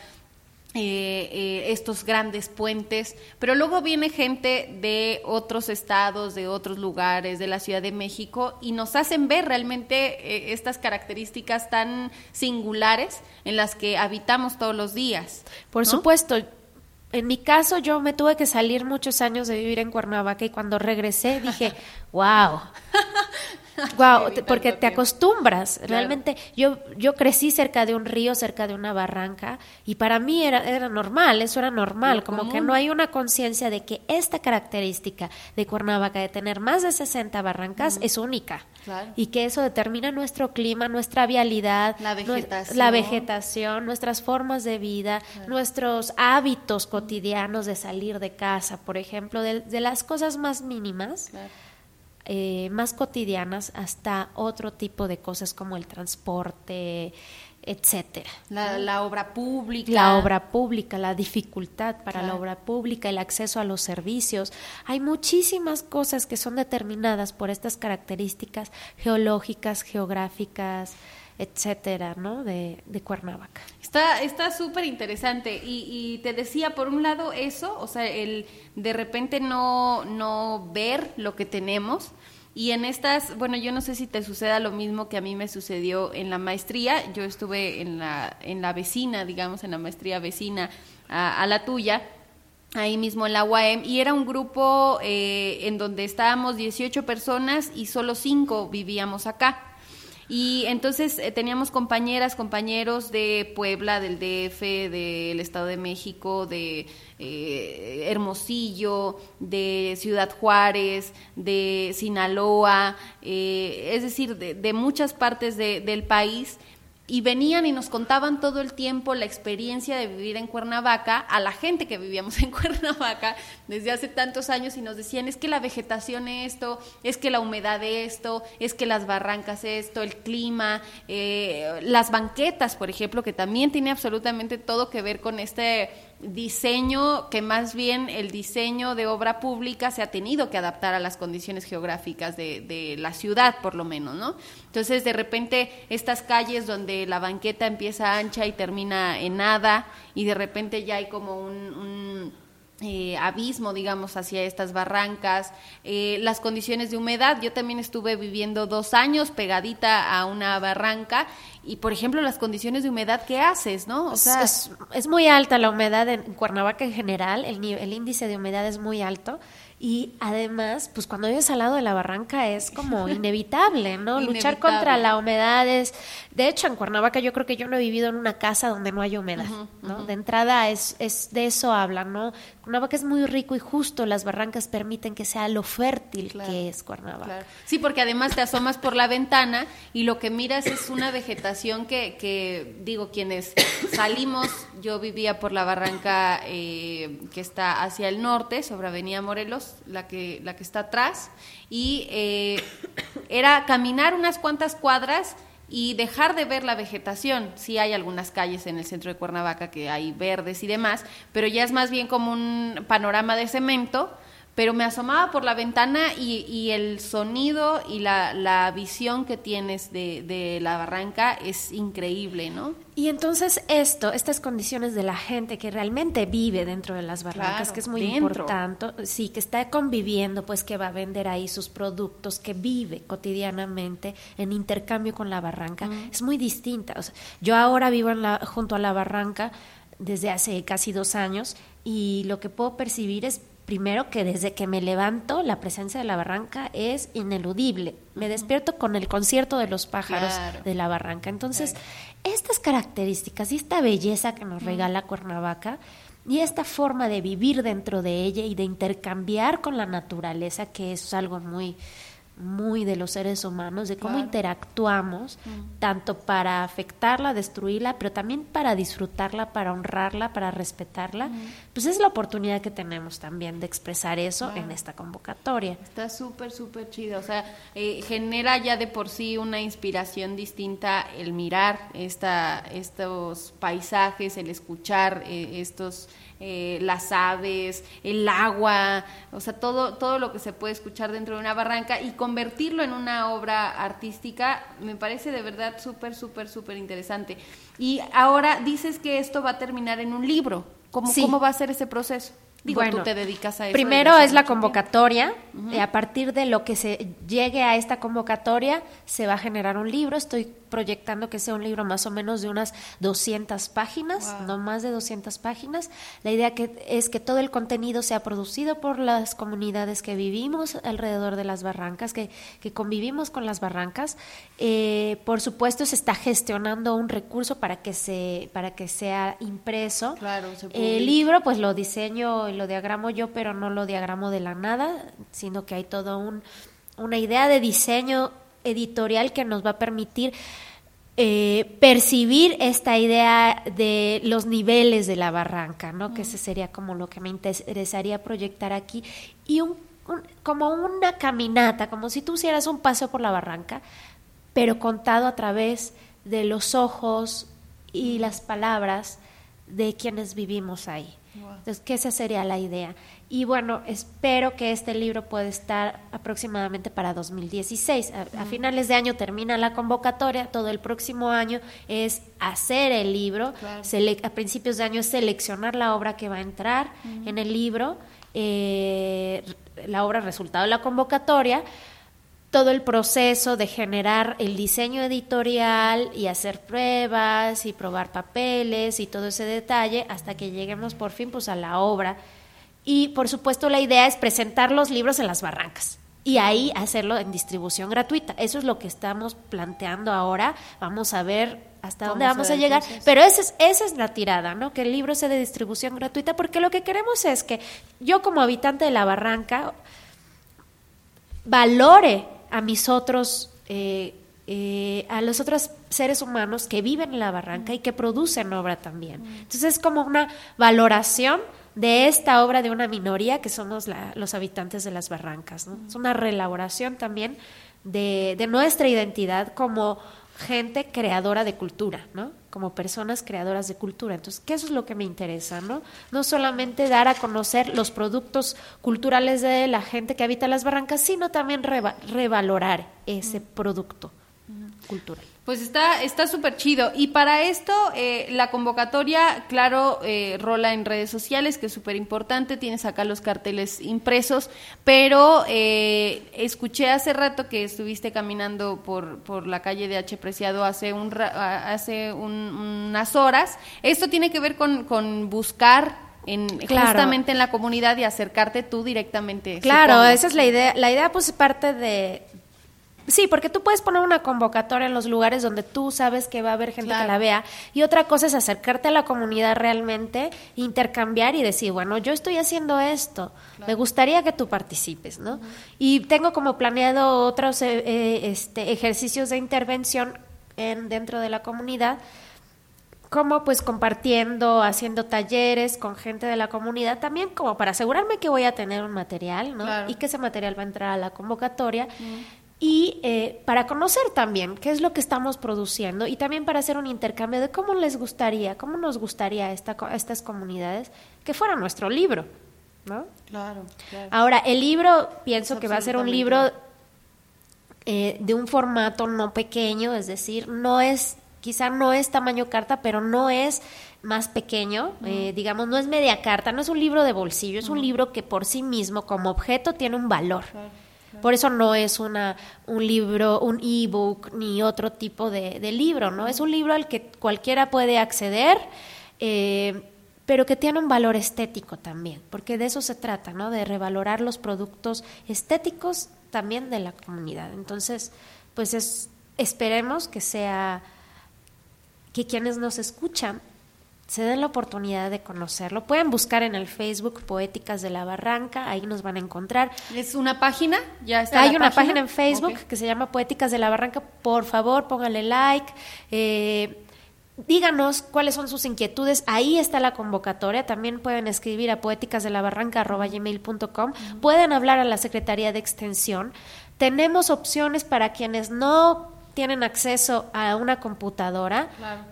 estos grandes puentes, pero luego viene gente de otros estados, de otros lugares, de la Ciudad de México, y nos hacen ver realmente estas características tan singulares en las que habitamos todos los días, Por ¿no? supuesto. En mi caso, yo me tuve que salir muchos años de vivir en Cuernavaca, y cuando regresé dije, wow, porque te acostumbras. Claro. Realmente yo crecí cerca de un río, cerca de una barranca, y para mí era normal, eso era normal, Lo como común. que no hay una conciencia de que esta característica de Cuernavaca, de tener más de 60 barrancas, es única. Claro. Y que eso determina nuestro clima, nuestra vialidad, La vegetación, nuestras formas de vida, nuestros hábitos cotidianos de salir de casa, por ejemplo, de las cosas más mínimas, Claro. más cotidianas, hasta otro tipo de cosas como el transporte, etcétera. La obra pública. La obra pública, la dificultad para Claro. la obra pública, el acceso a los servicios. Hay muchísimas cosas que son determinadas por estas características geológicas, geográficas, etcétera, ¿no? De Cuernavaca. Está súper interesante, y te decía, por un lado eso, o sea, el de repente no ver lo que tenemos, y en estas, bueno, yo no sé si te suceda lo mismo que a mí me sucedió en la maestría. Yo estuve en la vecina, digamos, en la maestría vecina a la tuya, ahí mismo en la UAM, y era un grupo en donde estábamos 18 personas y solo 5 vivíamos acá. Y entonces teníamos compañeras, compañeros de Puebla, del DF, del Estado de México, de Hermosillo, de Ciudad Juárez, de Sinaloa, es decir, de muchas partes del país. Y venían y nos contaban todo el tiempo la experiencia de vivir en Cuernavaca, a la gente que vivíamos en Cuernavaca desde hace tantos años, y nos decían, es que la vegetación esto, es que la humedad esto, es que las barrancas esto, el clima, las banquetas, por ejemplo, que también tiene absolutamente todo que ver con este diseño, que más bien el diseño de obra pública se ha tenido que adaptar a las condiciones geográficas de la ciudad, por lo menos, ¿no? Entonces, de repente, estas calles donde la banqueta empieza ancha y termina en nada, y de repente ya hay como un abismo, digamos, hacia estas barrancas, las condiciones de humedad. Yo también estuve viviendo 2 años pegadita a una barranca, y por ejemplo las condiciones de humedad, ¿qué haces, no? O sea, es muy alta la humedad en Cuernavaca en general, el índice de humedad es muy alto, y además, pues cuando vives al lado de la barranca es como inevitable, ¿no? Luchar contra la humedad es... De hecho, en Cuernavaca yo creo que yo no he vivido en una casa donde no haya humedad, ¿no? De entrada es de eso hablan, ¿no? Cuernavaca es muy rico, y justo las barrancas permiten que sea lo fértil que es Cuernavaca. Claro. Sí, porque además te asomas por la ventana y lo que miras es una vegetación que digo, quienes salimos, yo vivía por la barranca que está hacia el norte, sobre Avenida Morelos, la que está atrás, y era caminar unas cuantas cuadras y dejar de ver la vegetación. Sí hay algunas calles en el centro de Cuernavaca que hay verdes y demás, pero ya es más bien como un panorama de cemento, pero me asomaba por la ventana y el sonido y la visión que tienes de la barranca es increíble, ¿no? Y entonces estas condiciones de la gente que realmente vive dentro de las barrancas, Claro, que es muy dentro. importante, sí, que está conviviendo, pues que va a vender ahí sus productos, que vive cotidianamente en intercambio con la barranca, es muy distinta. O sea, yo ahora vivo junto a la barranca desde hace casi 2 años y lo que puedo percibir es, primero, que desde que me levanto la presencia de la barranca es ineludible. Me despierto con el concierto de los pájaros de la barranca. Entonces, estas características y esta belleza que nos regala Cuernavaca y esta forma de vivir dentro de ella y de intercambiar con la naturaleza, que es algo muy de los seres humanos, de cómo interactuamos, tanto para afectarla, destruirla, pero también para disfrutarla, para honrarla, para respetarla, pues es la oportunidad que tenemos también de expresar eso en esta convocatoria. Está súper, súper chido, o sea, genera ya de por sí una inspiración distinta el mirar estos paisajes, el escuchar las aves, el agua, o sea, todo lo que se puede escuchar dentro de una barranca y convertirlo en una obra artística, me parece de verdad súper, súper, súper interesante. Y ahora dices que esto va a terminar en un libro. ¿Cómo va a ser ese proceso? Digo, bueno, tú te dedicas a eso. Primero es la convocatoria, y a partir de lo que se llegue a esta convocatoria se va a generar un libro. Estoy proyectando que sea un libro más o menos de unas 200 páginas, no más de 200 páginas. La idea es que todo el contenido sea producido por las comunidades que vivimos alrededor de las barrancas, que convivimos con las barrancas. Por supuesto, se está gestionando un recurso para que sea impreso. Claro, el libro, pues lo diseño y lo diagramo yo, pero no lo diagramo de la nada, sino que hay toda una idea de diseño editorial que nos va a permitir percibir esta idea de los niveles de la barranca, ¿no? Que ese sería como lo que me interesaría proyectar aquí, y como una caminata, como si tú hicieras un paseo por la barranca, pero contado a través de los ojos y las palabras de quienes vivimos ahí. Entonces, que esa sería la idea. Y bueno, espero que este libro pueda estar aproximadamente para 2016. A finales de año termina la convocatoria, todo el próximo año es hacer el libro. Claro. A principios de año es seleccionar la obra que va a entrar en el libro, la obra resultado de la convocatoria, todo el proceso de generar el diseño editorial y hacer pruebas y probar papeles y todo ese detalle hasta que lleguemos por fin pues a la obra. Y por supuesto la idea es presentar los libros en las barrancas y ahí hacerlo en distribución gratuita. Eso es lo que estamos planteando ahora. Vamos a ver hasta dónde vamos a llegar, pero esa es la tirada, ¿no? Que el libro sea de distribución gratuita, porque lo que queremos es que yo, como habitante de la barranca, valore a mis otros a los otros seres humanos que viven en la barranca y que producen obra también. Entonces es como una valoración de esta obra de una minoría que somos los habitantes de las barrancas, ¿no? Es una reelaboración también de nuestra identidad como gente creadora de cultura, ¿no? Como personas creadoras de cultura. Entonces, ¿qué eso es lo que me interesa, ¿no? No solamente dar a conocer los productos culturales de la gente que habita las barrancas, sino también revalorar ese producto cultural. Pues está súper chido. Y para esto, la convocatoria, claro, rola en redes sociales, que es súper importante. Tienes acá los carteles impresos, pero escuché hace rato que estuviste caminando por la calle de H. Preciado hace unas horas. Esto tiene que ver con buscar justamente en la comunidad y acercarte tú directamente. Claro, supongo. Esa es la idea. La idea pues parte de... Sí, porque tú puedes poner una convocatoria en los lugares donde tú sabes que va a haber gente que la vea, y otra cosa es acercarte a la comunidad realmente, intercambiar y decir, bueno, yo estoy haciendo esto, me gustaría que tú participes, ¿no? Y tengo como planeado otros ejercicios de intervención dentro de la comunidad, como pues compartiendo, haciendo talleres con gente de la comunidad, también como para asegurarme que voy a tener un material, ¿no? Y que ese material va a entrar a la convocatoria. Y para conocer también qué es lo que estamos produciendo, y también para hacer un intercambio de cómo nos gustaría a estas comunidades que fuera nuestro libro, ¿no? Claro. Ahora, el libro, pienso Es que va a ser un libro de un formato no pequeño, es decir, quizá no es tamaño carta, pero no es más pequeño, digamos, no es media carta, no es un libro de bolsillo, es un libro que por sí mismo, como objeto, tiene un valor. Claro. Por eso no es un libro, un ebook, ni otro tipo de libro, ¿no? Es un libro al que cualquiera puede acceder, pero que tiene un valor estético también, porque de eso se trata, ¿no? De revalorar los productos estéticos también de la comunidad. Entonces, pues esperemos que quienes nos escuchan se den la oportunidad de conocerlo. Pueden buscar en el Facebook Poéticas de la Barranca, ahí nos van a encontrar. ¿Es una página? ¿Ya está? Hay una página en Facebook que se llama Poéticas de la Barranca. Por favor, pónganle like, díganos cuáles son sus inquietudes. Ahí está la convocatoria. También pueden escribir a poeticasdelabarranca@gmail.com. Pueden hablar a la Secretaría de Extensión. Tenemos opciones para quienes no tienen acceso a una computadora. Claro.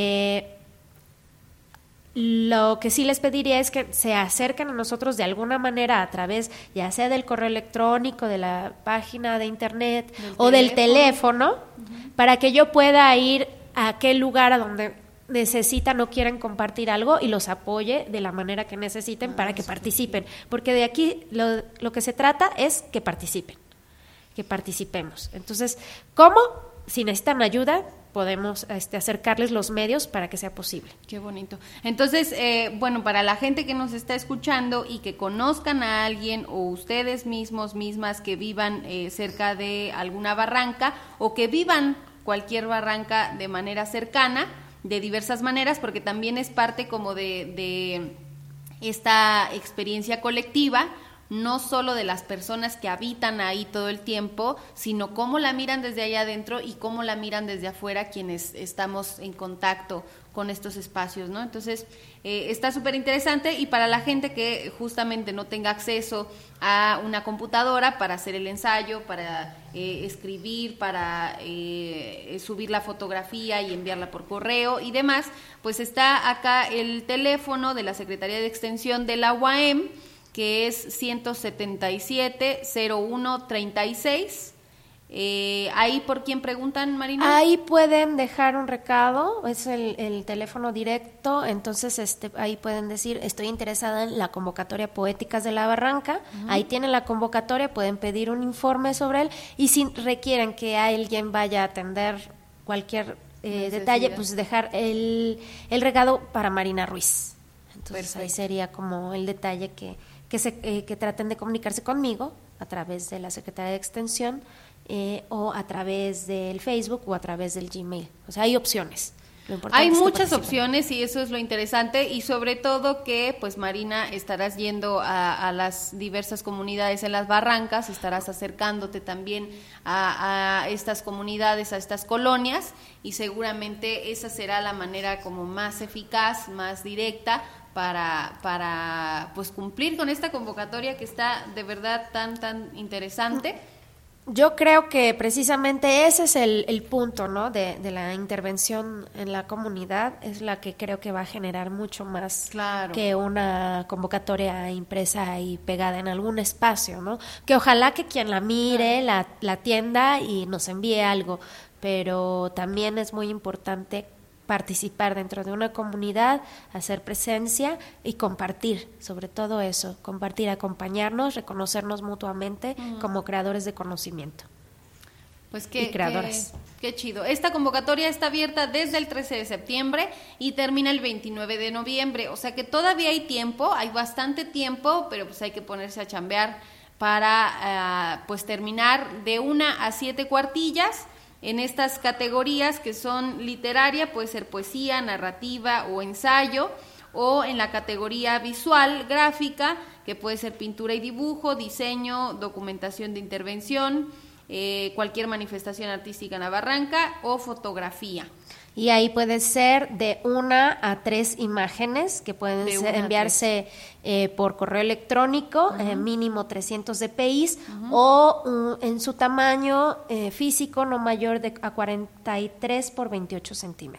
Lo que sí les pediría es que se acerquen a nosotros de alguna manera a través, ya sea del correo electrónico, de la página de internet del teléfono, para que yo pueda ir a aquel lugar a donde necesitan o quieren compartir algo y los apoye de la manera que necesiten para que participen, porque de aquí lo que se trata es que participen, que participemos. Entonces, ¿cómo? Si necesitan ayuda, podemos acercarles los medios para que sea posible. Qué bonito. Entonces, bueno, para la gente que nos está escuchando y que conozcan a alguien o ustedes mismas que vivan cerca de alguna barranca o que vivan cualquier barranca de manera cercana, de diversas maneras, porque también es parte como de esta experiencia colectiva, no solo de las personas que habitan ahí todo el tiempo, sino cómo la miran desde allá adentro y cómo la miran desde afuera quienes estamos en contacto con estos espacios, ¿no? Entonces, está súper interesante, y para la gente que justamente no tenga acceso a una computadora para hacer el ensayo, para escribir, para subir la fotografía y enviarla por correo y demás, pues está acá el teléfono de la Secretaría de Extensión de la UAM, que es 177-0136. Ahí por quién preguntan, Marina. Ahí pueden dejar un recado, es el teléfono directo, entonces ahí pueden decir, estoy interesada en la convocatoria Poéticas de la Barranca. Ahí tienen la convocatoria, pueden pedir un informe sobre él, y si requieren que alguien vaya a atender cualquier detalle, pues dejar el recado para Marina Ruiz. Entonces perfecto. Ahí sería como el detalle que traten de comunicarse conmigo a través de la Secretaría de Extensión, o a través del Facebook o a través del Gmail. O sea, hay opciones. Hay muchas opciones, y eso es lo interesante, y sobre todo que, pues, Marina, estarás yendo a las diversas comunidades en las barrancas, estarás acercándote también a estas comunidades, a estas colonias, y seguramente esa será la manera como más eficaz, más directa para pues cumplir con esta convocatoria que está de verdad tan interesante. Yo creo que precisamente ese es el punto, ¿no? de la intervención en la comunidad, es la que creo que va a generar mucho más que una convocatoria impresa y pegada en algún espacio, ¿no? Que ojalá que quien la mire, la atienda y nos envíe algo, pero también es muy importante participar dentro de una comunidad, hacer presencia y compartir, sobre todo eso, compartir, acompañarnos, reconocernos mutuamente como creadores de conocimiento. Pues qué chido. Esta convocatoria está abierta desde el 13 de septiembre y termina el 29 de noviembre, o sea que todavía hay tiempo, hay bastante tiempo, pero pues hay que ponerse a chambear para pues terminar de 1 a 7 cuartillas en estas categorías que son literaria, puede ser poesía, narrativa o ensayo, o en la categoría visual, gráfica, que puede ser pintura y dibujo, diseño, documentación de intervención, cualquier manifestación artística en la barranca, o fotografía. Y ahí puede ser de 1 a 3 imágenes que pueden enviarse por correo electrónico, mínimo 300 dpi, o en su tamaño físico no mayor a 43 por 28 centímetros.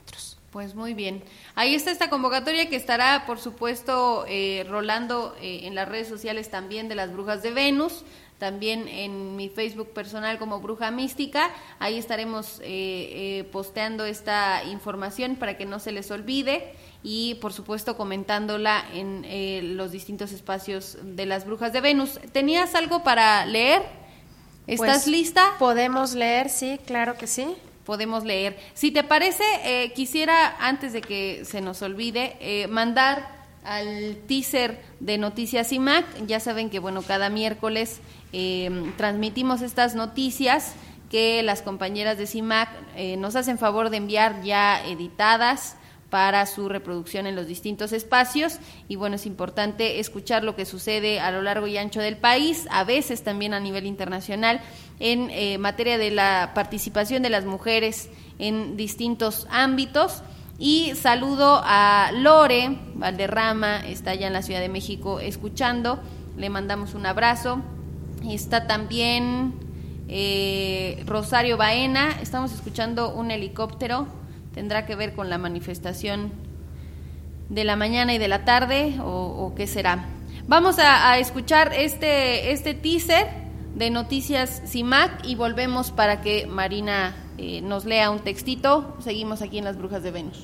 Pues muy bien. Ahí está esta convocatoria que estará, por supuesto, rolando en las redes sociales también de las Brujas de Venus, también en mi Facebook personal como Bruja Mística. Ahí estaremos posteando esta información para que no se les olvide y, por supuesto, comentándola en los distintos espacios de las Brujas de Venus. ¿Tenías algo para leer? ¿Estás lista? Podemos leer, sí, claro que sí. Podemos leer. Si te parece, quisiera, antes de que se nos olvide, mandar al teaser de Noticias IMAC. Ya saben que, bueno, cada miércoles transmitimos estas noticias que las compañeras de CIMAC nos hacen favor de enviar ya editadas para su reproducción en los distintos espacios. Y bueno, es importante escuchar lo que sucede a lo largo y ancho del país, a veces también a nivel internacional, en materia de la participación de las mujeres en distintos ámbitos. Y saludo a Lore Valderrama, está allá en la Ciudad de México escuchando, le mandamos un abrazo. Está también Rosario Baena, estamos escuchando un helicóptero, tendrá que ver con la manifestación de la mañana y de la tarde, o qué será. Vamos a escuchar este teaser de Noticias CIMAC y volvemos para que Marina nos lea un textito. Seguimos aquí en Las Brujas de Venus.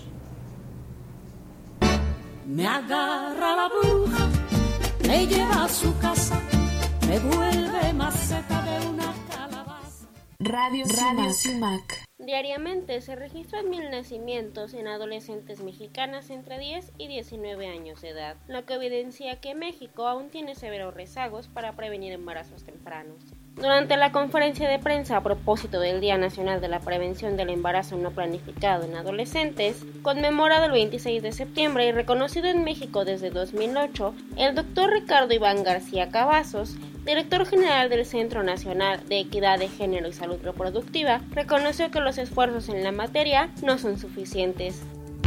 Me agarra la bruja, me lleva a su casa, me vuelve maceta de una calabaza. Radio CIMAC. Diariamente se registran 1000 nacimientos en adolescentes mexicanas entre 10 y 19 años de edad, lo que evidencia que México aún tiene severos rezagos para prevenir embarazos tempranos. Durante la conferencia de prensa a propósito del Día Nacional de la Prevención del Embarazo No Planificado en Adolescentes, conmemorado el 26 de septiembre y reconocido en México desde 2008, el doctor Ricardo Iván García Cavazos, director general del Centro Nacional de Equidad de Género y Salud Reproductiva, reconoció que los esfuerzos en la materia no son suficientes.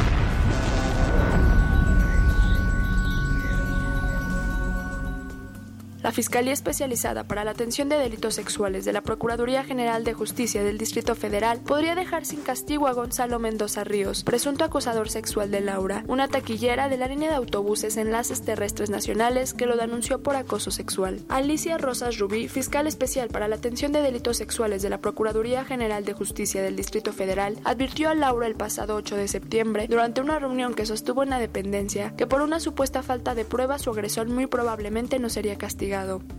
La Fiscalía Especializada para la Atención de Delitos Sexuales de la Procuraduría General de Justicia del Distrito Federal podría dejar sin castigo a Gonzalo Mendoza Ríos, presunto acosador sexual de Laura, una taquillera de la línea de autobuses Enlaces Terrestres Nacionales que lo denunció por acoso sexual. Alicia Rosas Rubí, fiscal especial para la atención de delitos sexuales de la Procuraduría General de Justicia del Distrito Federal, advirtió a Laura el pasado 8 de septiembre, durante una reunión que sostuvo en la dependencia, que por una supuesta falta de pruebas su agresor muy probablemente no sería castigado.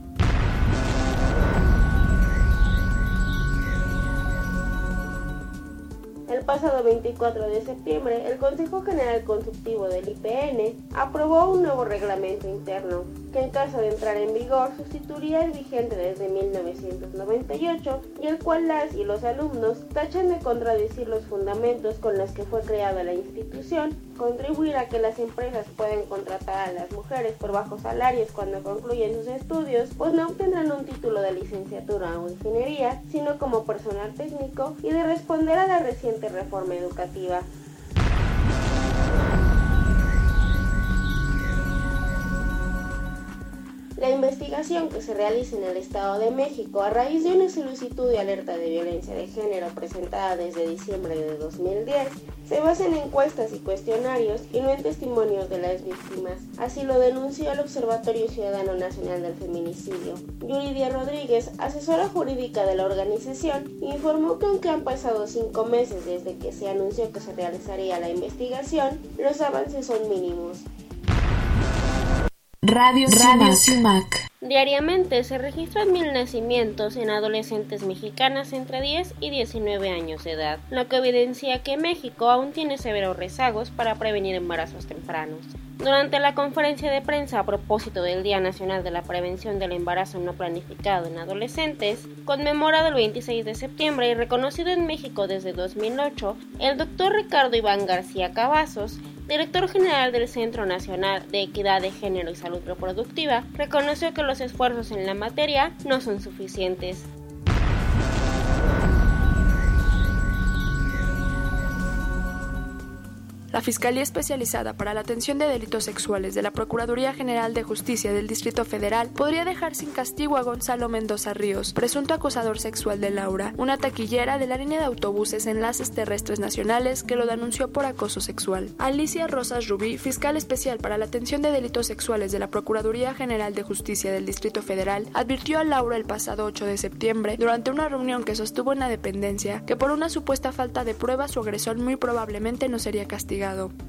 El pasado 24 de septiembre, el Consejo General Consultivo del IPN aprobó un nuevo reglamento interno que, en caso de entrar en vigor, sustituiría el vigente desde 1998 y el cual las y los alumnos tachan de contradecir los fundamentos con los que fue creada la institución, contribuir a que las empresas puedan contratar a las mujeres por bajos salarios cuando concluyen sus estudios, pues no obtendrán un título de licenciatura o ingeniería, sino como personal técnico, y de responder a la reciente reforma educativa. La investigación que se realiza en el Estado de México a raíz de una solicitud de alerta de violencia de género presentada desde diciembre de 2010 se basa en encuestas y cuestionarios y no en testimonios de las víctimas. Así lo denunció el Observatorio Ciudadano Nacional del Feminicidio. Yuridia Rodríguez, asesora jurídica de la organización, informó que aunque han pasado 5 meses desde que se anunció que se realizaría la investigación, los avances son mínimos. Radio CIMAC. Diariamente se registran 1000 nacimientos en adolescentes mexicanas entre 10 y 19 años de edad, lo que evidencia que México aún tiene severos rezagos para prevenir embarazos tempranos. Durante la conferencia de prensa a propósito del Día Nacional de la Prevención del Embarazo No Planificado en Adolescentes, conmemorado el 26 de septiembre y reconocido en México desde 2008, el doctor Ricardo Iván García Cavazos, director general del Centro Nacional de Equidad de Género y Salud Reproductiva, reconoció que los esfuerzos en la materia no son suficientes. La Fiscalía Especializada para la Atención de Delitos Sexuales de la Procuraduría General de Justicia del Distrito Federal podría dejar sin castigo a Gonzalo Mendoza Ríos, presunto acosador sexual de Laura, una taquillera de la línea de autobuses Enlaces Terrestres Nacionales que lo denunció por acoso sexual. Alicia Rosas Rubí, fiscal especial para la atención de delitos sexuales de la Procuraduría General de Justicia del Distrito Federal, advirtió a Laura el pasado 8 de septiembre, durante una reunión que sostuvo en la dependencia, que por una supuesta falta de pruebas su agresor muy probablemente no sería castigado.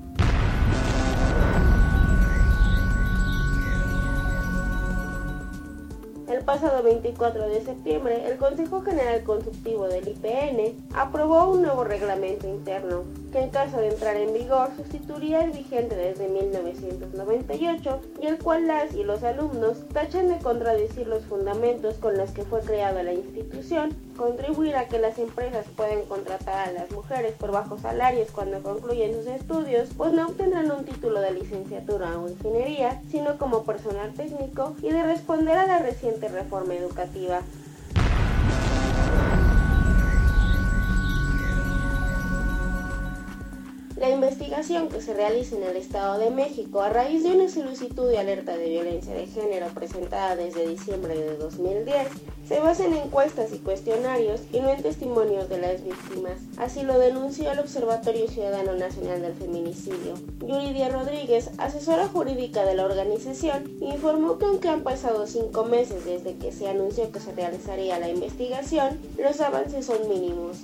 El pasado 24 de septiembre, el Consejo General Consultivo del IPN aprobó un nuevo reglamento interno, que en caso de entrar en vigor sustituiría el vigente desde 1998 y el cual las y los alumnos tachan de contradecir los fundamentos con los que fue creada la institución, contribuir a que las empresas puedan contratar a las mujeres por bajos salarios cuando concluyen sus estudios, pues no obtendrán un título de licenciatura o ingeniería, sino como personal técnico, y de responder a la reciente reforma educativa. La investigación que se realiza en el Estado de México a raíz de una solicitud de alerta de violencia de género presentada desde diciembre de 2010 se basa en encuestas y cuestionarios y no en testimonios de las víctimas. Así lo denunció el Observatorio Ciudadano Nacional del Feminicidio. Yuridia Rodríguez, asesora jurídica de la organización, informó que aunque han pasado 5 meses desde que se anunció que se realizaría la investigación, los avances son mínimos.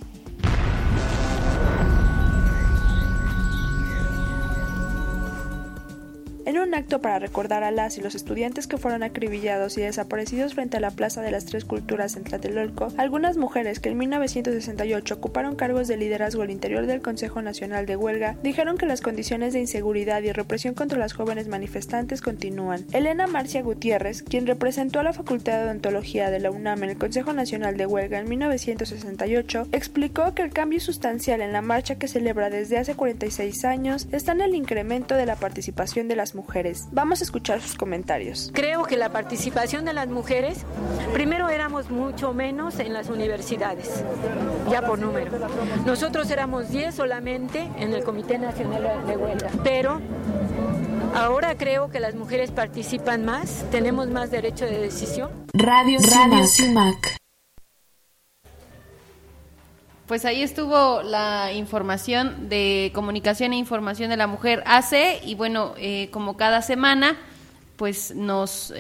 En un acto para recordar a las y los estudiantes que fueron acribillados y desaparecidos frente a la Plaza de las Tres Culturas en Tlatelolco, algunas mujeres que en 1968 ocuparon cargos de liderazgo al interior del Consejo Nacional de Huelga dijeron que las condiciones de inseguridad y represión contra las jóvenes manifestantes continúan. Elena Marcia Gutiérrez, quien representó a la Facultad de Odontología de la UNAM en el Consejo Nacional de Huelga en 1968, explicó que el cambio sustancial en la marcha que celebra desde hace 46 años está en el incremento de la participación de las mujeres. Vamos a escuchar sus comentarios. Creo que la participación de las mujeres, primero éramos mucho menos en las universidades, ya por número. Nosotros éramos 10 solamente en el Comité Nacional de Huelga, pero ahora creo que las mujeres participan más, tenemos más derecho de decisión. Radio CIMAC. Pues ahí estuvo la información de Comunicación e Información de la Mujer AC, y bueno, como cada semana, pues nos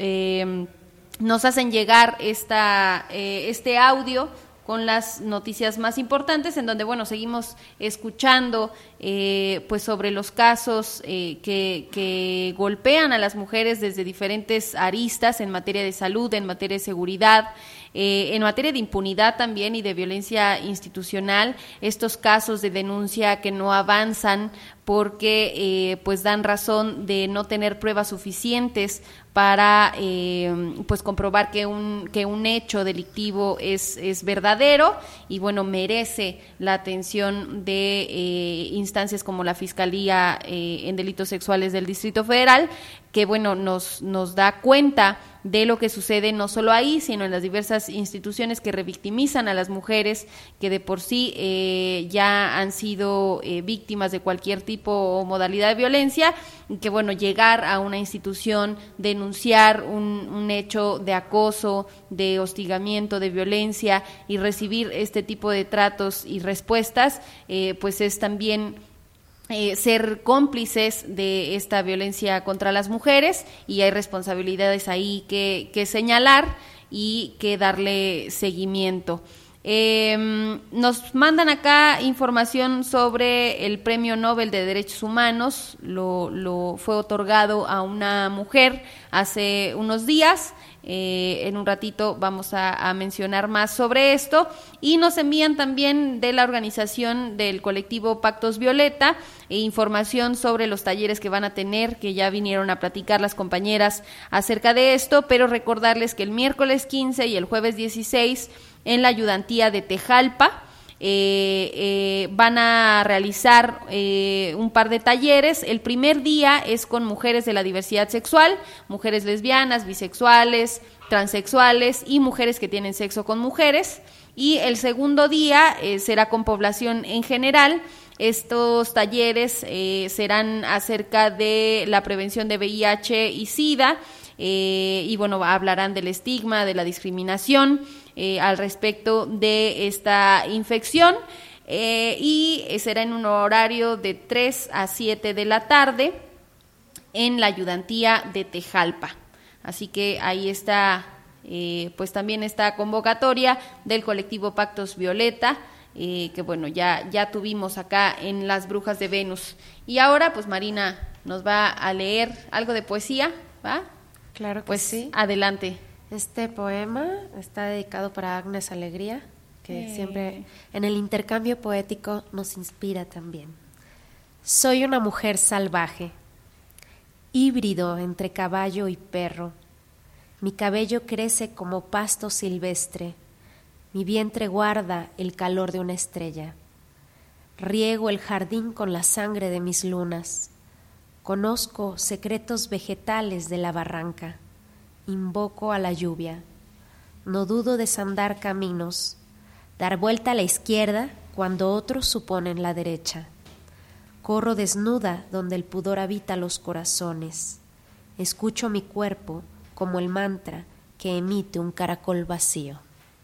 hacen llegar este audio con las noticias más importantes, en donde, bueno, seguimos escuchando pues sobre los casos que golpean a las mujeres desde diferentes aristas en materia de salud, en materia de seguridad, en materia de impunidad también y de violencia institucional, estos casos de denuncia que no avanzan porque pues dan razón de no tener pruebas suficientes para pues comprobar que un hecho delictivo es verdadero y bueno, merece la atención de instancias como la Fiscalía en Delitos Sexuales del Distrito Federal, que bueno, nos da cuenta de lo que sucede no solo ahí, sino en las diversas instituciones que revictimizan a las mujeres que de por sí ya han sido víctimas de cualquier tipo o modalidad de violencia, y que bueno, llegar a una institución, denunciar un hecho de acoso, de hostigamiento, de violencia y recibir este tipo de tratos y respuestas, pues es también ser cómplices de esta violencia contra las mujeres, y hay responsabilidades ahí que señalar y que darle seguimiento. Nos mandan acá información sobre el Premio Nobel de Derechos Humanos, lo fue otorgado a una mujer hace unos días. En un ratito vamos a mencionar más sobre esto, y nos envían también de la organización del colectivo Pactos Violeta información sobre los talleres que van a tener, que ya vinieron a platicar las compañeras acerca de esto, pero recordarles que el miércoles 15 y el jueves 16 en la ayudantía de Tejalpa van a realizar un par de talleres. El primer día es con mujeres de la diversidad sexual, mujeres lesbianas, bisexuales, transexuales y mujeres que tienen sexo con mujeres, y el segundo día será con población en general, Estos talleres serán acerca de la prevención de VIH y SIDA, y bueno, hablarán del estigma, de la discriminación al respecto de esta infección, y será en un horario de 3 a 7 de la tarde en la ayudantía de Tejalpa. Así que ahí está pues también esta convocatoria del colectivo Pactos Violeta, que bueno, ya tuvimos acá en Las Brujas de Venus. Y ahora pues Marina nos va a leer algo de poesía, ¿va? Claro que pues sí. Adelante. Este poema está dedicado para Agnes Alegría, que siempre en el intercambio poético nos inspira también. Soy una mujer salvaje, híbrido entre caballo y perro. Mi cabello crece como pasto silvestre, mi vientre guarda el calor de una estrella. Riego el jardín con la sangre de mis lunas. Conozco secretos vegetales de la barranca. Invoco a la lluvia. No dudo desandar caminos, dar vuelta a la izquierda cuando otros suponen la derecha. Corro desnuda donde el pudor habita los corazones. Escucho mi cuerpo como el mantra que emite un caracol vacío.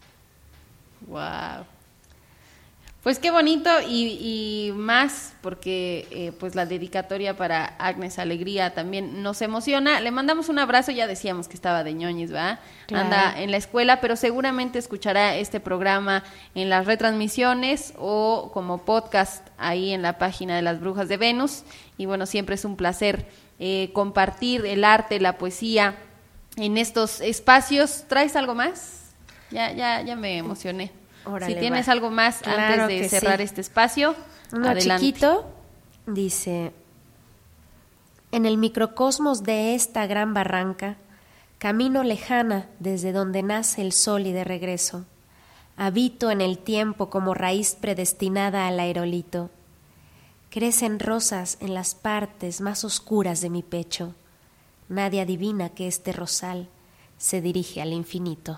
Wow. Pues qué bonito, y más porque pues la dedicatoria para Agnes Alegría también nos emociona. Le mandamos un abrazo, ya decíamos que estaba de ñoñis, ¿verdad? Claro. Anda en la escuela, pero seguramente escuchará este programa en las retransmisiones o como podcast ahí en la página de Las Brujas de Venus. Y bueno, siempre es un placer compartir el arte, la poesía en estos espacios. ¿Traes algo más? Ya me emocioné. Órale, si tienes algo más claro, antes de cerrar este espacio, uno adelante. Chiquito dice: en el microcosmos de esta gran barranca, camino lejana desde donde nace el sol y de regreso, habito en el tiempo como raíz predestinada al aerolito. Crecen rosas en las partes más oscuras de mi pecho. Nadie adivina que este rosal se dirige al infinito.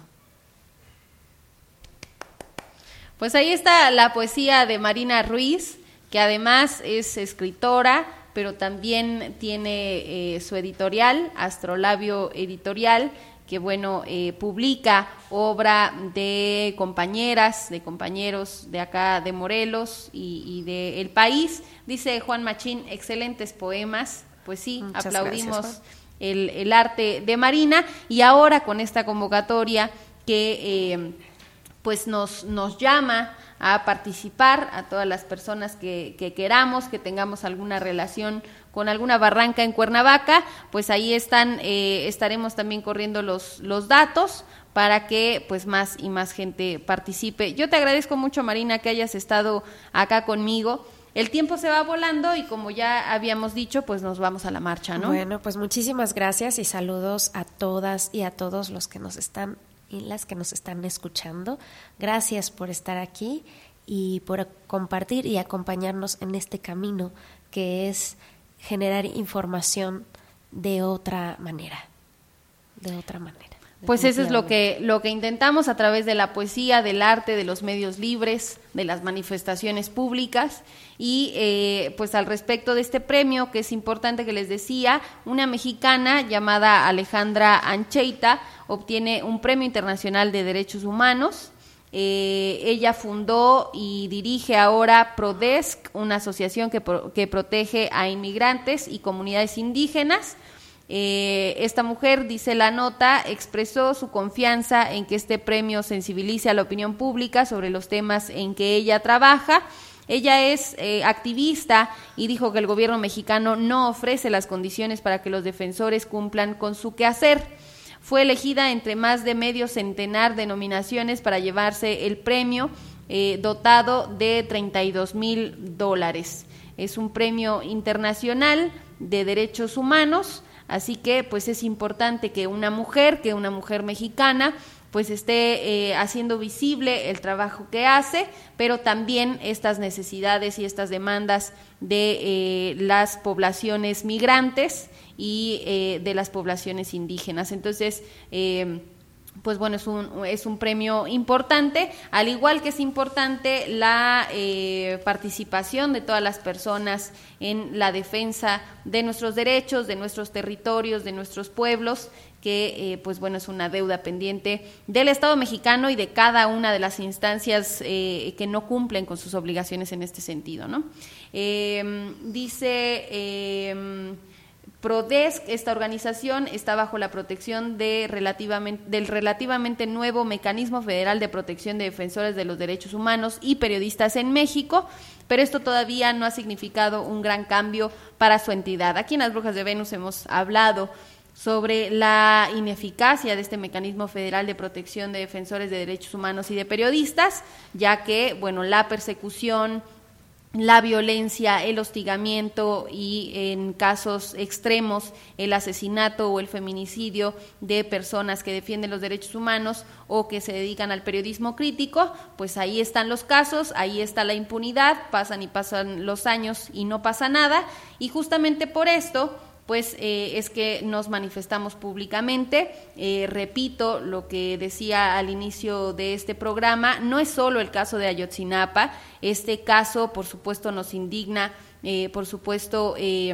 Pues ahí está la poesía de Marina Ruiz, que además es escritora, pero también tiene su editorial, Astrolabio Editorial, que bueno, publica obra de compañeras, de compañeros de acá de Morelos y de El País. Dice Juan Machín, excelentes poemas. Pues sí, muchas aplaudimos gracias, el arte de Marina, y ahora con esta convocatoria que pues nos llama a participar a todas las personas que queramos, que tengamos alguna relación con alguna barranca en Cuernavaca, pues ahí estaremos también corriendo los datos para que pues más y más gente participe. Yo te agradezco mucho, Marina, que hayas estado acá conmigo. El tiempo se va volando y como ya habíamos dicho, pues nos vamos a la marcha, ¿no? Bueno, pues muchísimas gracias y saludos a todas y a todos los que nos están y las que nos están escuchando. Gracias por estar aquí y por compartir y acompañarnos en este camino que es generar información de otra manera. Pues eso es lo que intentamos a través de la poesía, del arte, de los medios libres, de las manifestaciones públicas. Y pues al respecto de este premio, que es importante, que les decía, una mexicana llamada Alejandra Ancheita obtiene un premio internacional de derechos humanos. Ella fundó y dirige ahora Prodesc, una asociación que protege a inmigrantes y comunidades indígenas. Esta mujer, dice la nota, expresó su confianza en que este premio sensibilice a la opinión pública sobre los temas en que ella trabaja. Ella es activista y dijo que el gobierno mexicano no ofrece las condiciones para que los defensores cumplan con su quehacer. Fue elegida entre más de medio centenar de nominaciones para llevarse el premio, dotado de $32,000. Es un premio internacional de derechos humanos, así que pues es importante que una mujer mexicana pues esté haciendo visible el trabajo que hace, pero también estas necesidades y estas demandas de las poblaciones migrantes y de las poblaciones indígenas. Entonces, pues bueno, es un premio importante, al igual que es importante la participación de todas las personas en la defensa de nuestros derechos, de nuestros territorios, de nuestros pueblos, que pues bueno, es una deuda pendiente del Estado mexicano y de cada una de las instancias que no cumplen con sus obligaciones en este sentido, ¿no? Dice Prodesc, esta organización está bajo la protección del relativamente nuevo Mecanismo Federal de Protección de Defensores de los Derechos Humanos y Periodistas en México, pero esto todavía no ha significado un gran cambio para su entidad. Aquí en Las Brujas de Venus hemos hablado sobre la ineficacia de este Mecanismo Federal de Protección de Defensores de Derechos Humanos y de Periodistas, ya que, bueno, la persecución, la violencia, el hostigamiento y en casos extremos el asesinato o el feminicidio de personas que defienden los derechos humanos o que se dedican al periodismo crítico, pues ahí están los casos, ahí está la impunidad, pasan y pasan los años y no pasa nada, y justamente por esto pues es que nos manifestamos públicamente. Repito lo que decía al inicio de este programa, no es solo el caso de Ayotzinapa, este caso por supuesto nos indigna, por supuesto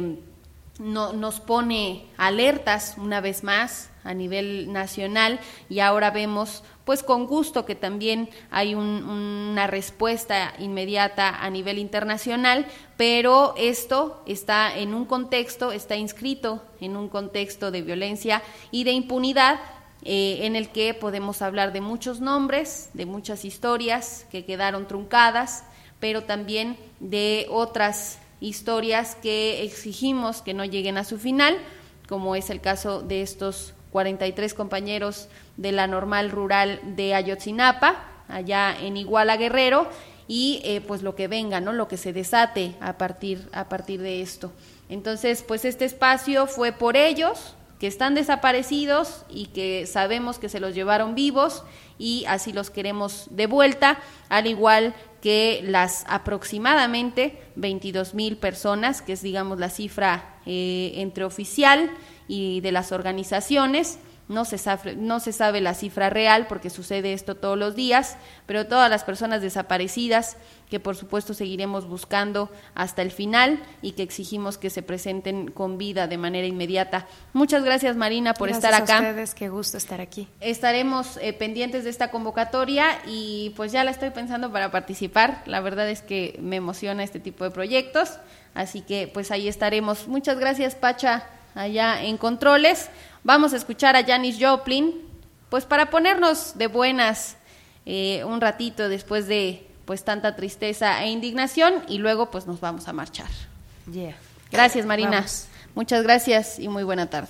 nos pone alertas una vez más a nivel nacional, y ahora vemos pues con gusto que también hay una respuesta inmediata a nivel internacional, pero esto está en un contexto, está inscrito en un contexto de violencia y de impunidad, en el que podemos hablar de muchos nombres, de muchas historias que quedaron truncadas, pero también de otras historias que exigimos que no lleguen a su final, como es el caso de estos 43 compañeros de la Normal Rural de Ayotzinapa, allá en Iguala, Guerrero, y pues lo que venga, ¿no? Lo que se desate a partir de esto. Entonces, pues este espacio fue por ellos, que están desaparecidos y que sabemos que se los llevaron vivos, y así los queremos de vuelta, al igual que las aproximadamente 22,000 personas, que es, digamos, la cifra entre oficial y de las organizaciones. No se sabe la cifra real porque sucede esto todos los días, pero todas las personas desaparecidas que por supuesto seguiremos buscando hasta el final y que exigimos que se presenten con vida de manera inmediata. Muchas gracias, Marina, por estar acá. Gracias a ustedes, qué gusto estar aquí. Estaremos pendientes de esta convocatoria y pues ya la estoy pensando para participar. La verdad es que me emociona este tipo de proyectos, así que pues ahí estaremos. Muchas gracias, Pacha, allá en Controles. Vamos a escuchar a Janis Joplin, pues para ponernos de buenas un ratito después de pues tanta tristeza e indignación, y luego pues nos vamos a marchar. Yeah. Gracias, Marina. Vamos. Muchas gracias y muy buena tarde.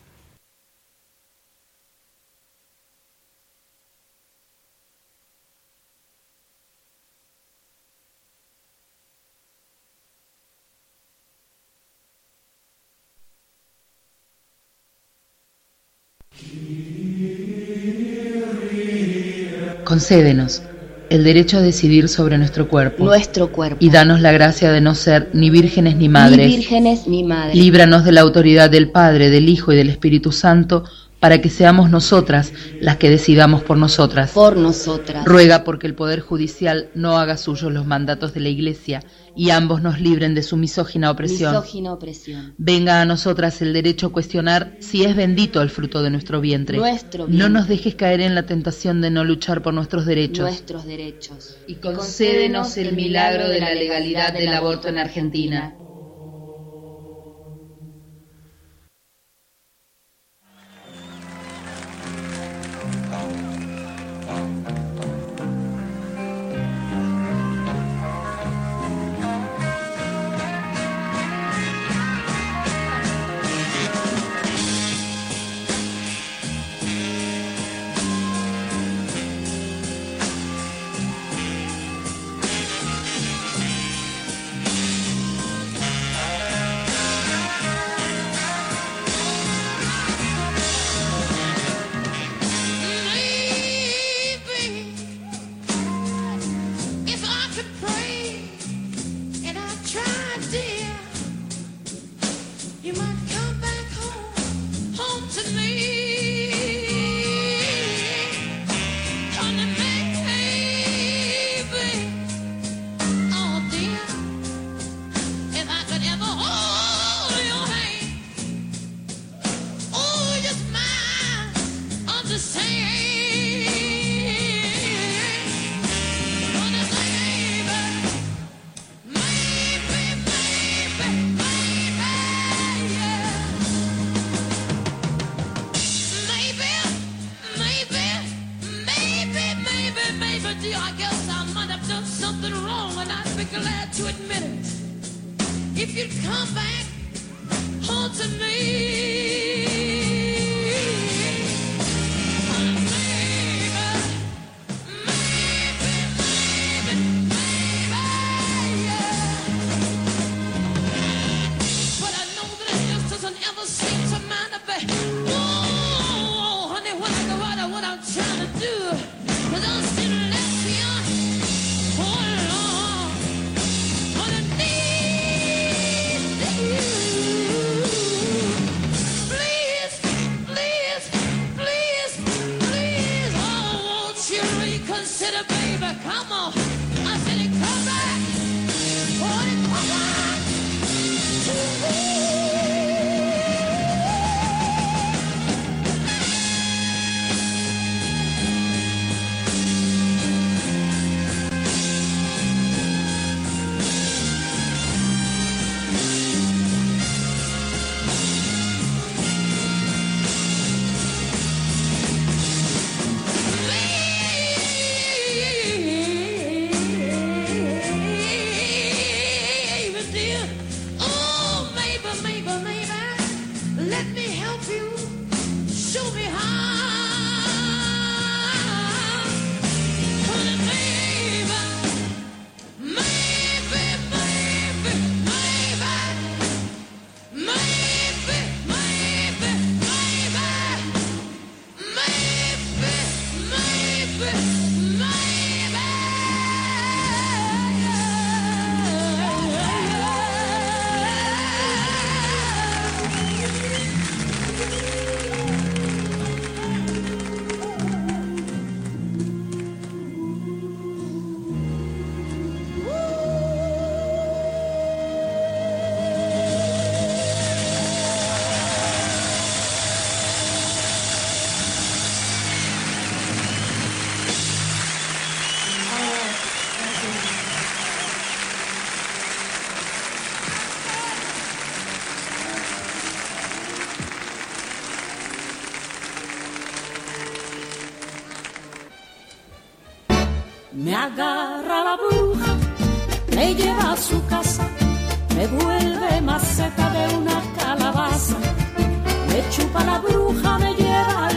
Concédenos el derecho a decidir sobre nuestro cuerpo, y danos la gracia de no ser ni vírgenes ni madres. Líbranos de la autoridad del Padre, del Hijo y del Espíritu Santo, para que seamos nosotras las que decidamos por nosotras. Ruega porque el Poder Judicial no haga suyos los mandatos de la Iglesia y ambos nos libren de su misógina opresión. Venga a nosotras el derecho a cuestionar si es bendito el fruto de nuestro vientre. No nos dejes caer en la tentación de no luchar por nuestros derechos. Y concédenos el milagro de la legalidad del aborto en Argentina. Dear, I guess I might have done something wrong, and I'd be glad to admit it. If you'd come back home to me. Come on, I said it, come back, oh, it come back to me. Me agarra la bruja, me lleva a su casa, me vuelve maceta de una calabaza, me chupa la bruja, me lleva